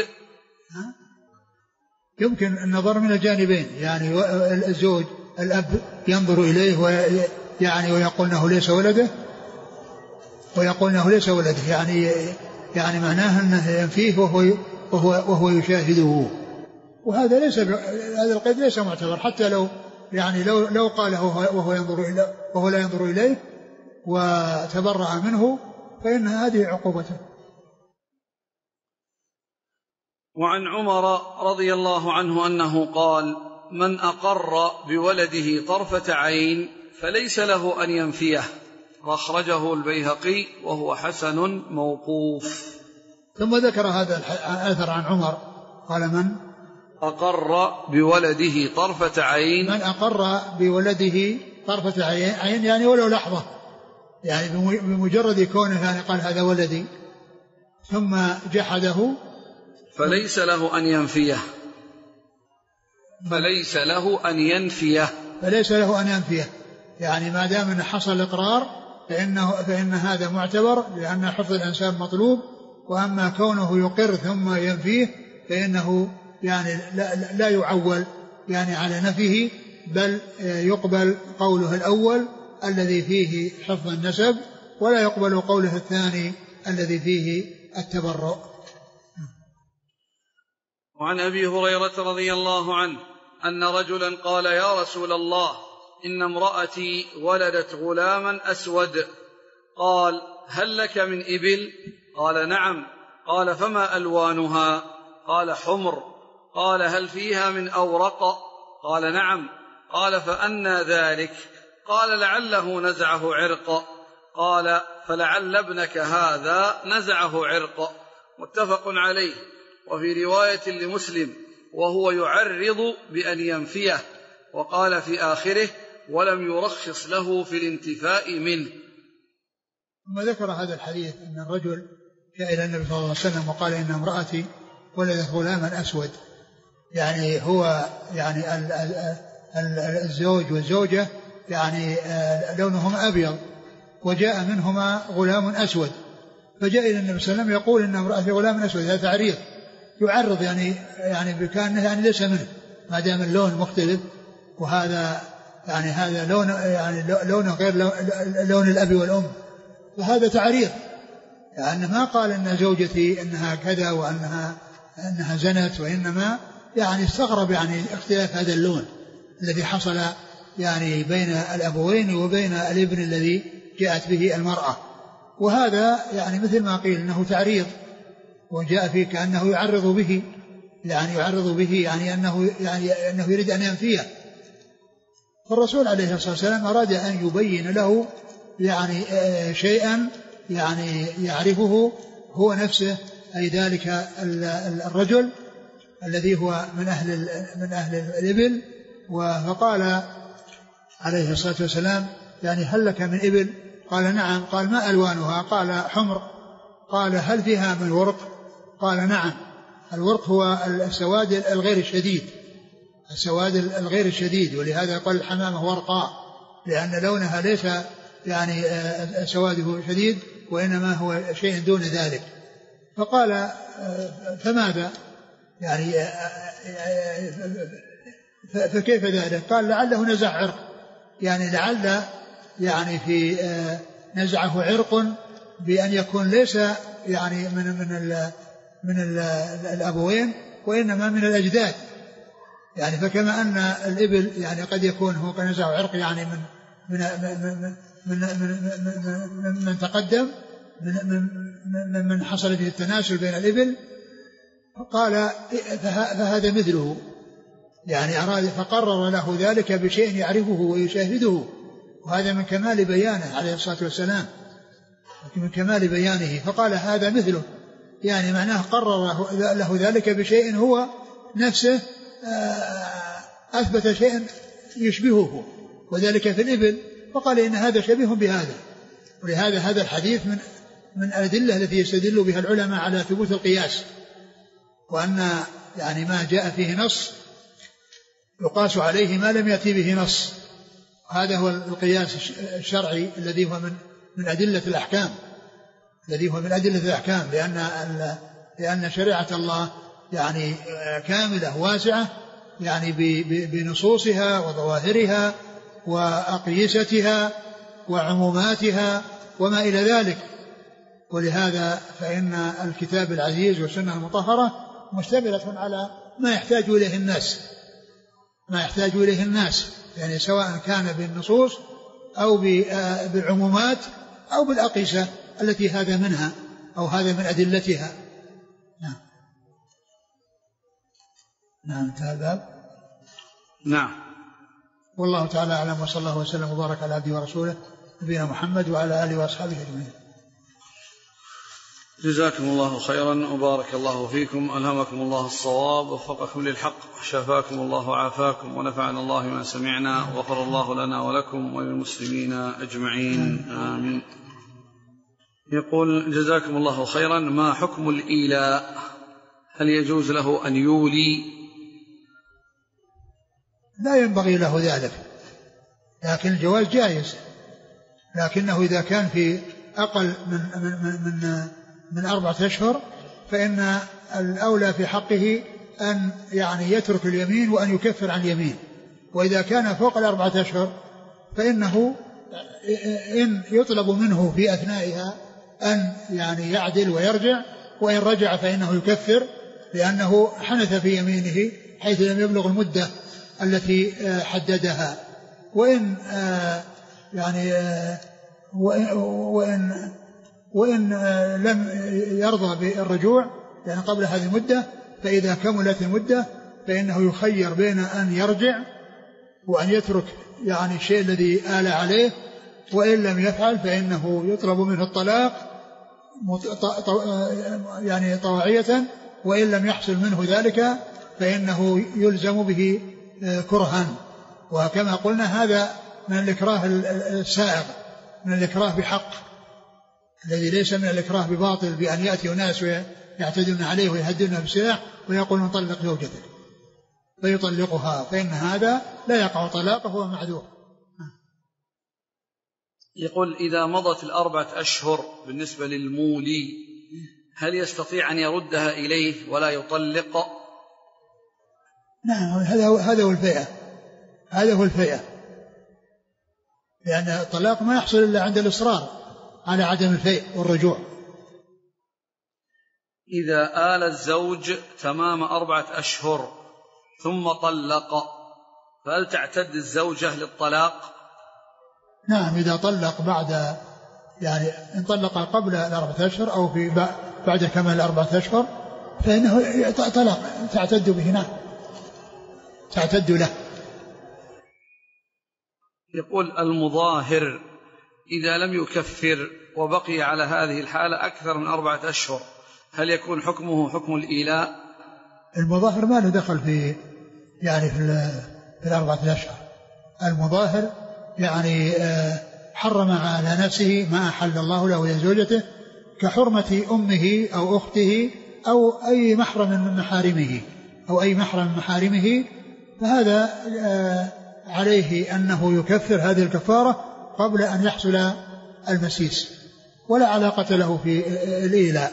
يمكن النظر من الجانبين، يعني الزوج الأب ينظر إليه ويعني ويقول أنه ليس ولده ويقول أنه ليس ولده يعني يعني معناه أنه ينفيه وهو وهو وهو يشاهده، وهذا ليس هذا القيد ليس معتبر، حتى لو يعني لو لو قاله وهو ينظر إليه وهو لا ينظر إليه وتبرأ منه فإن هذه عقوبته. وعن عمر رضي الله عنه أنه قال من أقر بولده طرفة عين فليس له أن ينفيه، أخرجه البيهقي وهو حسن موقوف. ثم ذكر هذا الأثر عن عمر قال من أقر بولده طرفة عين من أقر بولده طرفة عين يعني ولو لحظة، يعني بمجرد كونه يعني قال هذا ولدي ثم جحده فليس له أن ينفيه فليس له أن ينفيه فليس له أن ينفيه يعني ما دام أن حصل الإقرار فإنه فإن هذا معتبر، لأن حفظ الإنسان مطلوب. وأما كونه يقر ثم ينفيه فإنه يعني لا, لا يعول يعني على نفيه، بل يقبل قوله الأول الذي فيه حفظ النسب، ولا يقبل قوله الثاني الذي فيه التبرؤ. وعن أبي هريرة رضي الله عنه أن رجلا قال يا رسول الله إن امرأتي ولدت غلاما أسود. قال هل لك من إبل؟ قال نعم. قال فما ألوانها؟ قال حمر. قال هل فيها من أورق؟ قال نعم. قال فأنى ذلك؟ قال لعله نزعه عرق. قال فلعل ابنك هذا نزعه عرق. متفق عليه. وفي رواية لمسلم وهو يعرض بأن ينفيه، وقال في آخره ولم يرخص له في الانتفاء منه. ثم ذكر هذا الحديث أن الرجل جاء إلى النبي صلى الله عليه وسلم وقال إن امرأتي ولدت غلاما أسود، يعني هو يعني الزوج والزوجة يعني لونهما أبيض وجاء منهما غلام أسود، فجاء إلى النبي صلى الله عليه وسلم يقول إن امرأتي غلام أسود. هذا تعريض يعرض يعني يعني بكأنه يعني ليس منه ما دام اللون مختلف، وهذا يعني هذا لون يعني لونه غير لون الأب والأم، فهذا تعريض يعني ما قال إن زوجتي إنها كذا وأنها أنها زنت، وإنما يعني استغرب يعني اختلاف هذا اللون الذي حصل يعني بين الأبوين وبين الابن الذي جاءت به المرأة. وهذا يعني مثل ما قيل إنه تعريض وجاء فيه كأنه يعرض به، يعني يعرض به يعني أنه, يعني أنه يريد أن ينفيه. فالرسول عليه الصلاة والسلام أراد أن يبين له يعني شيئا يعني يعرفه هو نفسه، أي ذلك الرجل الذي هو من أهل, من أهل الإبل. فقال عليه الصلاة والسلام يعني هل لك من إبل؟ قال نعم. قال ما ألوانها؟ قال حمر. قال هل فيها من ورق؟ قال نعم. الورق هو السواد الغير الشديد، السواد الغير الشديد، ولهذا قال الحمامة ورقاء، لأن لونها ليس يعني سواده شديد، وإنما هو شيء دون ذلك. فقال فماذا يعني فكيف ذلك؟ قال لعله نزع عرق، يعني لعل يعني في نزعه عرق بأن يكون ليس يعني من من ال من ال الأبوين، وإنما من الأجداد. يعني فكما أن الإبل يعني قد يكون هو قد نزع عرق يعني من من من من, من, من, من تقدم من, من, من حصل فيه التناسل بين الإبل. قال فهذا مثله، يعني أراد فقرر له ذلك بشيء يعرفه ويشاهده، وهذا من كمال بيانه عليه الصلاة والسلام، من كمال بيانه. فقال هذا مثله، يعني معناه قرر له ذلك بشيء هو نفسه أثبت شيئا يشبهه، وذلك في الإبل. فقال إن هذا شبيه بهذا. ولهذا هذا الحديث من من الأدلة التي يستدل بها العلماء على ثبوت القياس، وأن يعني ما جاء فيه نص يقاس عليه ما لم يأتي به نص. هذا هو القياس الشرعي الذي هو من من أدلة الأحكام، الذي هو من أدلة الأحكام، لأن لأن شريعة الله يعني كاملة واسعة، يعني بنصوصها وظواهرها وأقيستها وعموماتها وما إلى ذلك. ولهذا فإن الكتاب العزيز والسنة المطهرة مشتملة على ما يحتاج إليه الناس، ما يحتاج إليه الناس، يعني سواء كان بالنصوص أو بالعمومات أو بالأقيسة التي هذا منها أو هذا من أدلتها. نعم. نعم انتهى الباب. نعم. والله تعالى أعلم، وصلى الله وسلم وبارك على عبده ورسوله نبينا محمد وعلى آله وأصحابه أجمعين. جزاكم الله خيرا وبارك الله فيكم، ألهمكم الله الصواب، وفقكم للحق، شفاكم الله وعافاكم، ونفعنا الله ما سمعنا، وغفر الله لنا ولكم وللمسلمين أجمعين، آمين. يقول جزاكم الله خيرا، ما حكم الإيلاء؟ هل يجوز له أن يولي؟ لا ينبغي له ذلك، لكن الجواز جائز، لكنه إذا كان في أقل من من من من أربعة أشهر فإن الأولى في حقه أن يعني يترك اليمين وأن يكفر عن اليمين. وإذا كان فوق الأربعة أشهر فإنه إن يطلب منه في أثنائها أن يعني يعدل ويرجع، وإن رجع فإنه يكفر، لأنه حنث في يمينه حيث لم يبلغ المدة التي حددها. وإن يعني وإن وإن لم يرضى بالرجوع يعني قبل هذه المدة، فإذا كملت المدة فإنه يخير بين أن يرجع وأن يترك يعني الشيء الذي آل عليه، وإن لم يفعل فإنه يطلب منه الطلاق يعني طواعية، وإن لم يحصل منه ذلك فإنه يلزم به كرها. وكما قلنا هذا من الإكراه السائغ، من الإكراه بحق، الذي ليس من الإكراه بباطل، بأن يأتي ناس ويعتدون عليه ويهدونه بالسلاح ويقولون طلق زوجتك فيطلقها، فإن هذا لا يقع طلاقه وهو معذور. يقول إذا مضت الأربعة أشهر بالنسبة للمولي هل يستطيع أن يردها إليه ولا يطلق؟ نعم، هذا هو هذا هو الفيئة، هذا هو الفيئة، لأن الطلاق ما يحصل إلا عند الإصرار على عدم الفيء والرجوع. إذا آل الزوج تمام أربعة أشهر ثم طلق فهل تعتد الزوجة للطلاق؟ نعم، إذا طلق بعد يعني إن طلق قبل الأربعة أشهر أو في بعد كمال أربعة أشهر فإنه طلاق تعتد به. نعم تعتد له. يقول المظاهر إذا لم يكفر وبقي على هذه الحالة أكثر من أربعة أشهر هل يكون حكمه حكم الإيلاء؟ المظاهر ما له دخل في يعني في, في الأربعة أشهر. المظاهر يعني حرم على نفسه ما أحل الله له وهي زوجته كحرمة أمه أو أخته أو أي محرم من محارمه أو أي محرم من محارمه، فهذا عليه أنه يكفر هذه الكفارة قبل أن يحصل المسيس، ولا علاقة له في الإيلاء.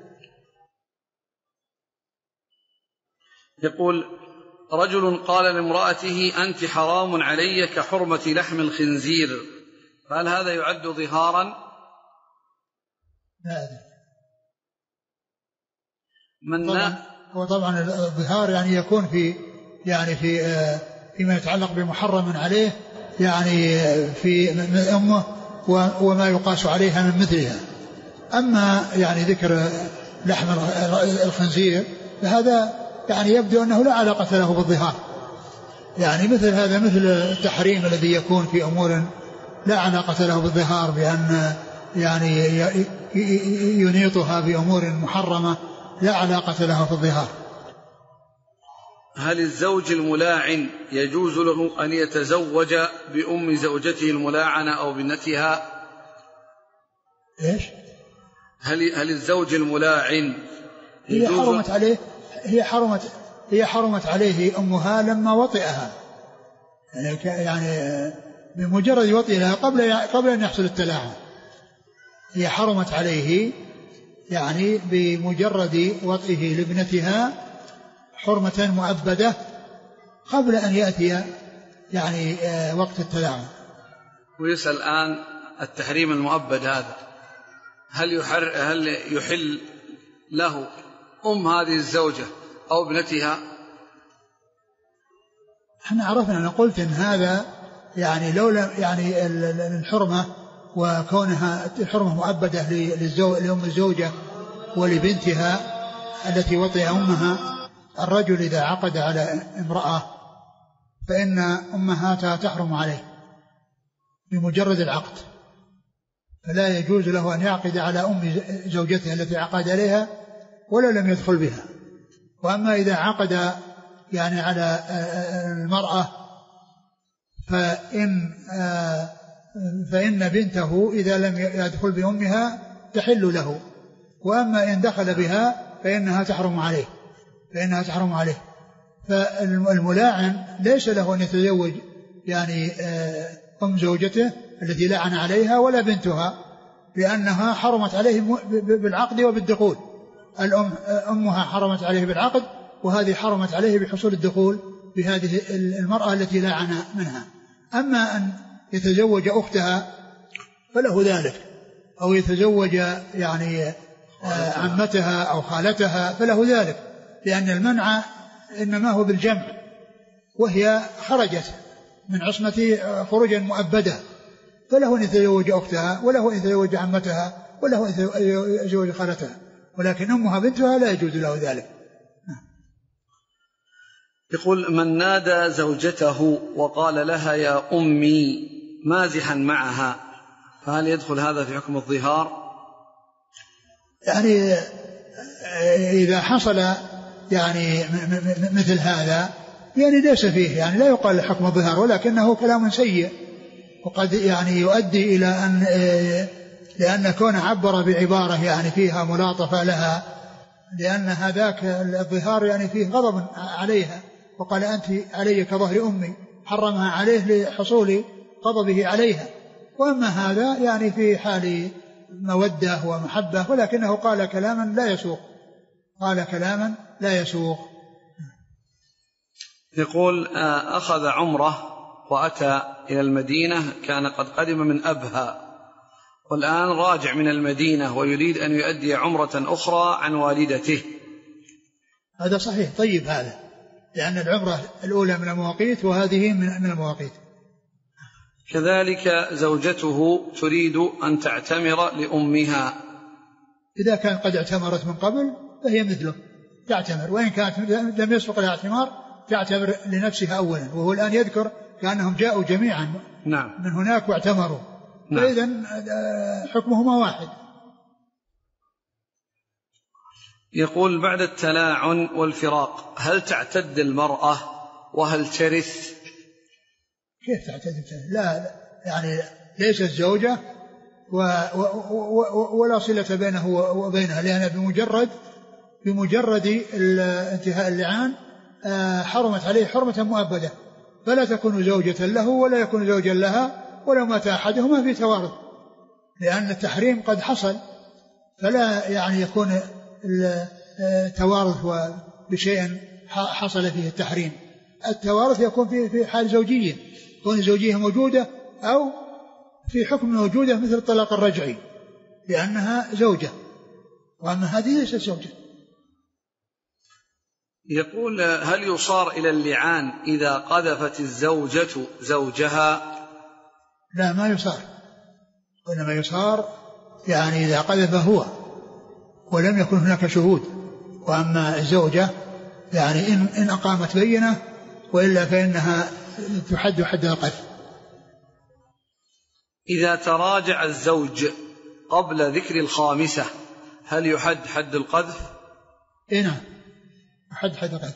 يقول رجل قال لامرأته أنت حرام علي كحرمة لحم الخنزير، فهل هذا يعد ظهارا؟ لا أدري. من طبعا هو طبعا الظهار يعني يكون في يعني في فيما يتعلق بمحرم عليه، يعني في أمه وما يقاس عليها من مثلها. أما يعني ذكر لحم الخنزير فهذا يعني يبدو أنه لا علاقة له بالظهار، يعني مثل هذا مثل التحريم الذي يكون في أمور لا علاقة له بالظهار، بأن يعني ينيطها بأمور محرمة لا علاقة له في الظهار. هل الزوج الملاعن يجوز له أن يتزوج بأم زوجته الملاعنة أو بنتها؟ إيش؟ هل هل الزوج الملاعن هي حرمت عليه هي حرمت هي حرمت عليه أمها لما وطئها، يعني بمجرد وطئها قبل قبل أن يحصل التلاعن هي حرمت عليه، يعني بمجرد وطئه لابنتها حرمة مؤبدة قبل أن يأتي يعني وقت التلاعن. ويسأل الآن التحريم المؤبد هذا هل يحر هل يحل له أم هذه الزوجة أو ابنتها؟ احنا عرفنا، أنا قلت إن هذا يعني لولا يعني الحرمة وكونها الحرمة مؤبدة لأم الزوجة ولبنتها التي وطئ أمها. الرجل إذا عقد على امرأة فإن أمهاتها تحرم عليه بمجرد العقد، فلا يجوز له أن يعقد على أم زوجته التي عقد عليها ولا لم يدخل بها. وأما إذا عقد يعني على المرأة فإن فإن بنته إذا لم يدخل بأمها تحل له، وأما إن دخل بها فإنها تحرم عليه فإنها تحرم عليه. فالملاعن ليس له أن يتزوج يعني أم زوجته التي لعن عليها ولا بنتها، لأنها حرمت عليه بالعقد وبالدخول. الأم أمها حرمت عليه بالعقد، وهذه حرمت عليه بحصول الدخول بهذه المرأة التي لعن منها. أما أن يتزوج أختها فله ذلك، أو يتزوج يعني عمتها أو خالتها فله ذلك، لأن المنع إنما هو بالجمع، وهي خرجت من عصمة خروجا مؤبدة، فله أن يتزوج أختها وله أن يتزوج عمتها وله أن يتزوج خالتها، ولكن أمها بنتها لا يجوز له ذلك. يقول من نادى زوجته وقال لها يا أمي مازحا معها، فهل يدخل هذا في حكم الظهار؟ يعني إذا حصل يعني مثل هذا يعني ليس فيه، يعني لا يقال حكم الظهار، ولكنه كلام سيء، وقد يعني يؤدي إلى أن لأن كون عبر بعبارة يعني فيها ملاطفة لها، لأن هذاك الظهار يعني فيه غضب عليها، وقال أنت علي كظهر أمي، حرمها عليه لحصول غضبه عليها. وأما هذا يعني في حال مودة ومحبة، ولكنه قال كلاما لا يسوق قال كلاما لا يسوق. يقول أخذ عمره وأتى إلى المدينة، كان قد قدم من أبها والآن راجع من المدينة ويريد أن يؤدي عمرة أخرى عن والدته. هذا صحيح طيب هذا، لأن العمرة الأولى من المواقيت وهذه من المواقيت. كذلك زوجته تريد أن تعتمر لأمها، إذا كان قد اعتمرت من قبل فهي مثله تعتمر، وإن كانت لم يسبق لها اعتمار تعتبر لنفسها أولا، وهو الآن يذكر كأنهم جاءوا جميعا نعم. من هناك واعتمروا. نعم. فإذن حكمهما واحد. يقول بعد التلاعن والفراق هل تعتد المرأة وهل ترث؟ كيف تعتد؟ لا, لا يعني ليست زوجة و و و ولا صلة بينه وبينها، لأنها بمجرد بمجرد انتهاء اللعان حرمت عليه حرمة مؤبدة، فلا تكون زوجة له ولا يكون زوجا لها ولو مات أحدهما في توارث، لأن التحريم قد حصل، فلا يعني يكون التوارث بشيء حصل فيه التحريم. التوارث يكون فيه في حال زوجية، كون الزوجية موجودة أو في حكم موجودة مثل الطلاق الرجعي لأنها زوجة، وأما هذه ليست زوجة. يقول هل يصار إلى اللعان إذا قذفت الزوجة زوجها؟ لا ما يصار، وإنما يصار يعني إذا قذف هو ولم يكن هناك شهود، وأما الزوجة يعني إن, إن أقامت بينة وإلا فإنها تحد حد القذف. إذا تراجع الزوج قبل ذكر الخامسة هل يحد حد القذف؟ إيه نعم يحد حد القذف.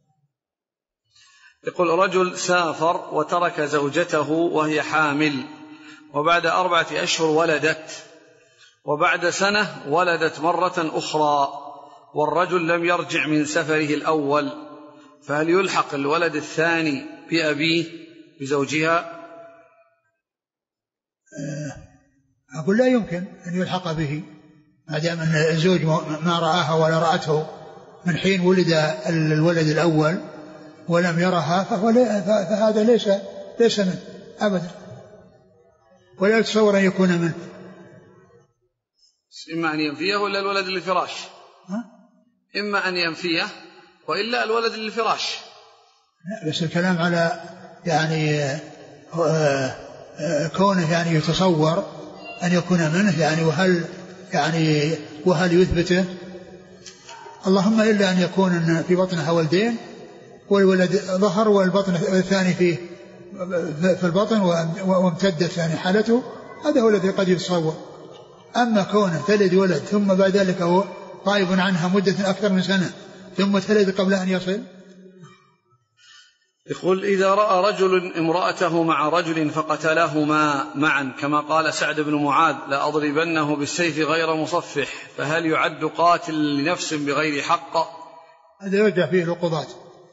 يقول رجل سافر وترك زوجته وهي حامل، وبعد أربعة أشهر ولدت، وبعد سنة ولدت مرة أخرى، والرجل لم يرجع من سفره الأول، فهل يلحق الولد الثاني بأبيه بزوجها؟ أقول لا يمكن أن يلحق به ما دام أن الزوج ما رآها ولا رأته من حين ولد الولد الأول ولم يرها، فهو فهذا ليس ليس منه أبدا، ولا يتصور أن يكون منه. إما أن ينفيه ولا الولد للفراش، إما أن ينفيه وإلا الولد للفراش. بس الكلام على يعني كونه يعني يتصور أن يكون منه يعني، وهل يعني وهل يثبته؟ اللهم إلا أن يكون في بطنها ولدين والولد ظهر والبطن الثاني فيه في البطن وامتدت يعني حالته، هذا هو الذي قد يتصور. أما كونه تلد ولد ثم بعد ذلك هو غائب عنها مدة أكثر من سنة ثم تلد قبل أن يصل. يقول إذا رأى رجل امرأته مع رجل فقتلهما معا كما قال سعد بن معاذ لا أضربنه بالسيف غير مصفح، فهل يعد قاتل لنفس بغير حق؟ هذا يرجع فيه القضاة.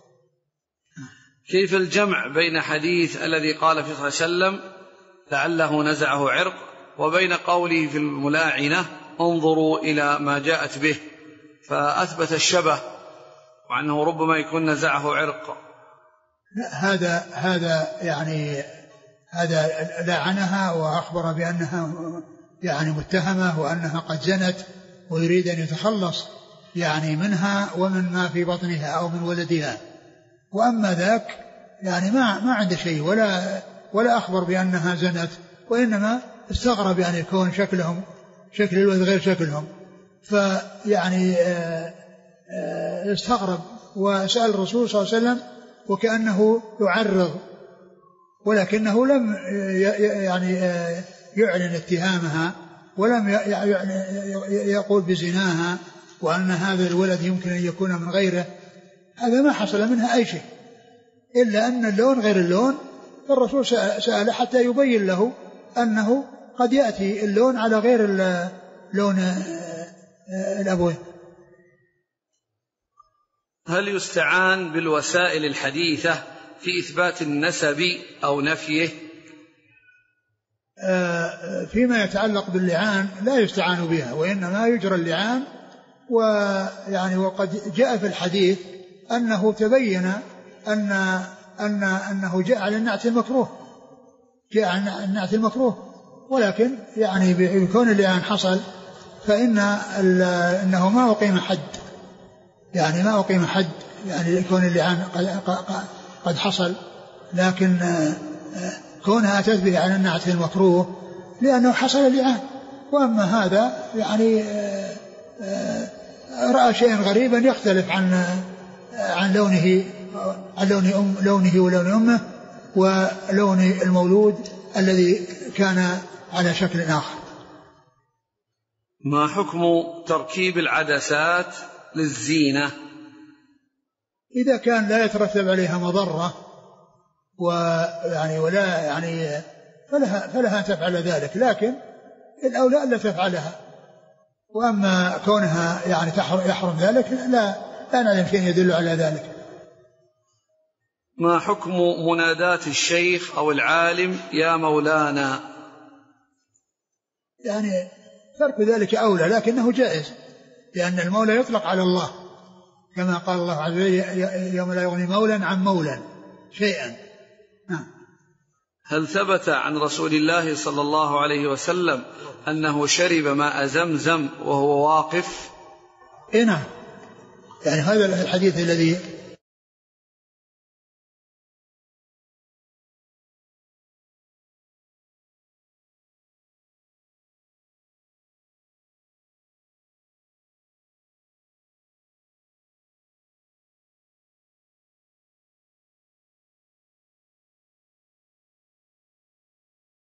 كيف الجمع بين حديث الذي قال في صلى الله عليه وسلم لعله نزعه عرق وبين قوله في الملاعنة انظروا إلى ما جاءت به، فأثبت الشبه وعنه ربما يكون نزعه عرق؟ هذا هذا يعني هذا لعنها وأخبر بأنها يعني متهمة وأنها قد زنت ويريد أن يتخلص يعني منها ومن ما في بطنها أو من ولدها، وأما ذاك يعني ما ما عنده شيء ولا ولا أخبر بأنها زنت، وإنما استغرب أن يكون شكلهم شكل الولد غير شكلهم، فيعني استغرب وسأل الرسول صلى الله عليه وسلم وكأنه يعرض، ولكنه لم يعني يعلن اتهامها ولم يقول بزناها وأن هذا الولد يمكن أن يكون من غيره، هذا ما حصل منها أي شيء إلا أن اللون غير اللون، فالرسول سأل حتى يبين له أنه قد يأتي اللون على غير لون الأبوين. هل يستعان بالوسائل الحديثة في إثبات النسب أو نفيه؟ فيما يتعلق باللعان لا يستعان بها، وإنما يجرى اللعان، ويعني وقد جاء في الحديث أنه تبين أن أن أنه جاء على النعت المكروه، جاء على النعت المكروه، ولكن يعني بكون اللعان حصل فإن أنه ما أقيم حد، يعني ما أقيم حد يعني يكون اللعان قد حصل، لكن كونها أتت به على النعت المكروه لأنه حصل اللعان. وأما هذا يعني رأى شيئا غريبا يختلف عن عن لونه عن لون أم لونه ولون أمه ولون المولود الذي كان على شكل آخر. ما حكم تركيب العدسات للزينة؟ إذا كان لا يترتب عليها مضرة ويعني ولا يعني فلها فلها أن تفعل ذلك، لكن الأولى ألا تفعلها. وأما كونها يعني يحرم ذلك لا لا نعلم شيء يدل على ذلك. ما حكم منادات الشيخ أو العالم يا مولانا؟ يعني ترك ذلك أولى، لكنه جائز، لأن المولى يطلق على الله كما قال الله عز وجل يوم لا يغني مولا عن مولا شيئا. نعم. هل ثبت عن رسول الله صلى الله عليه وسلم أنه شرب ماء زمزم وهو واقف؟ إيه نعم، يعني هذا الحديث الذي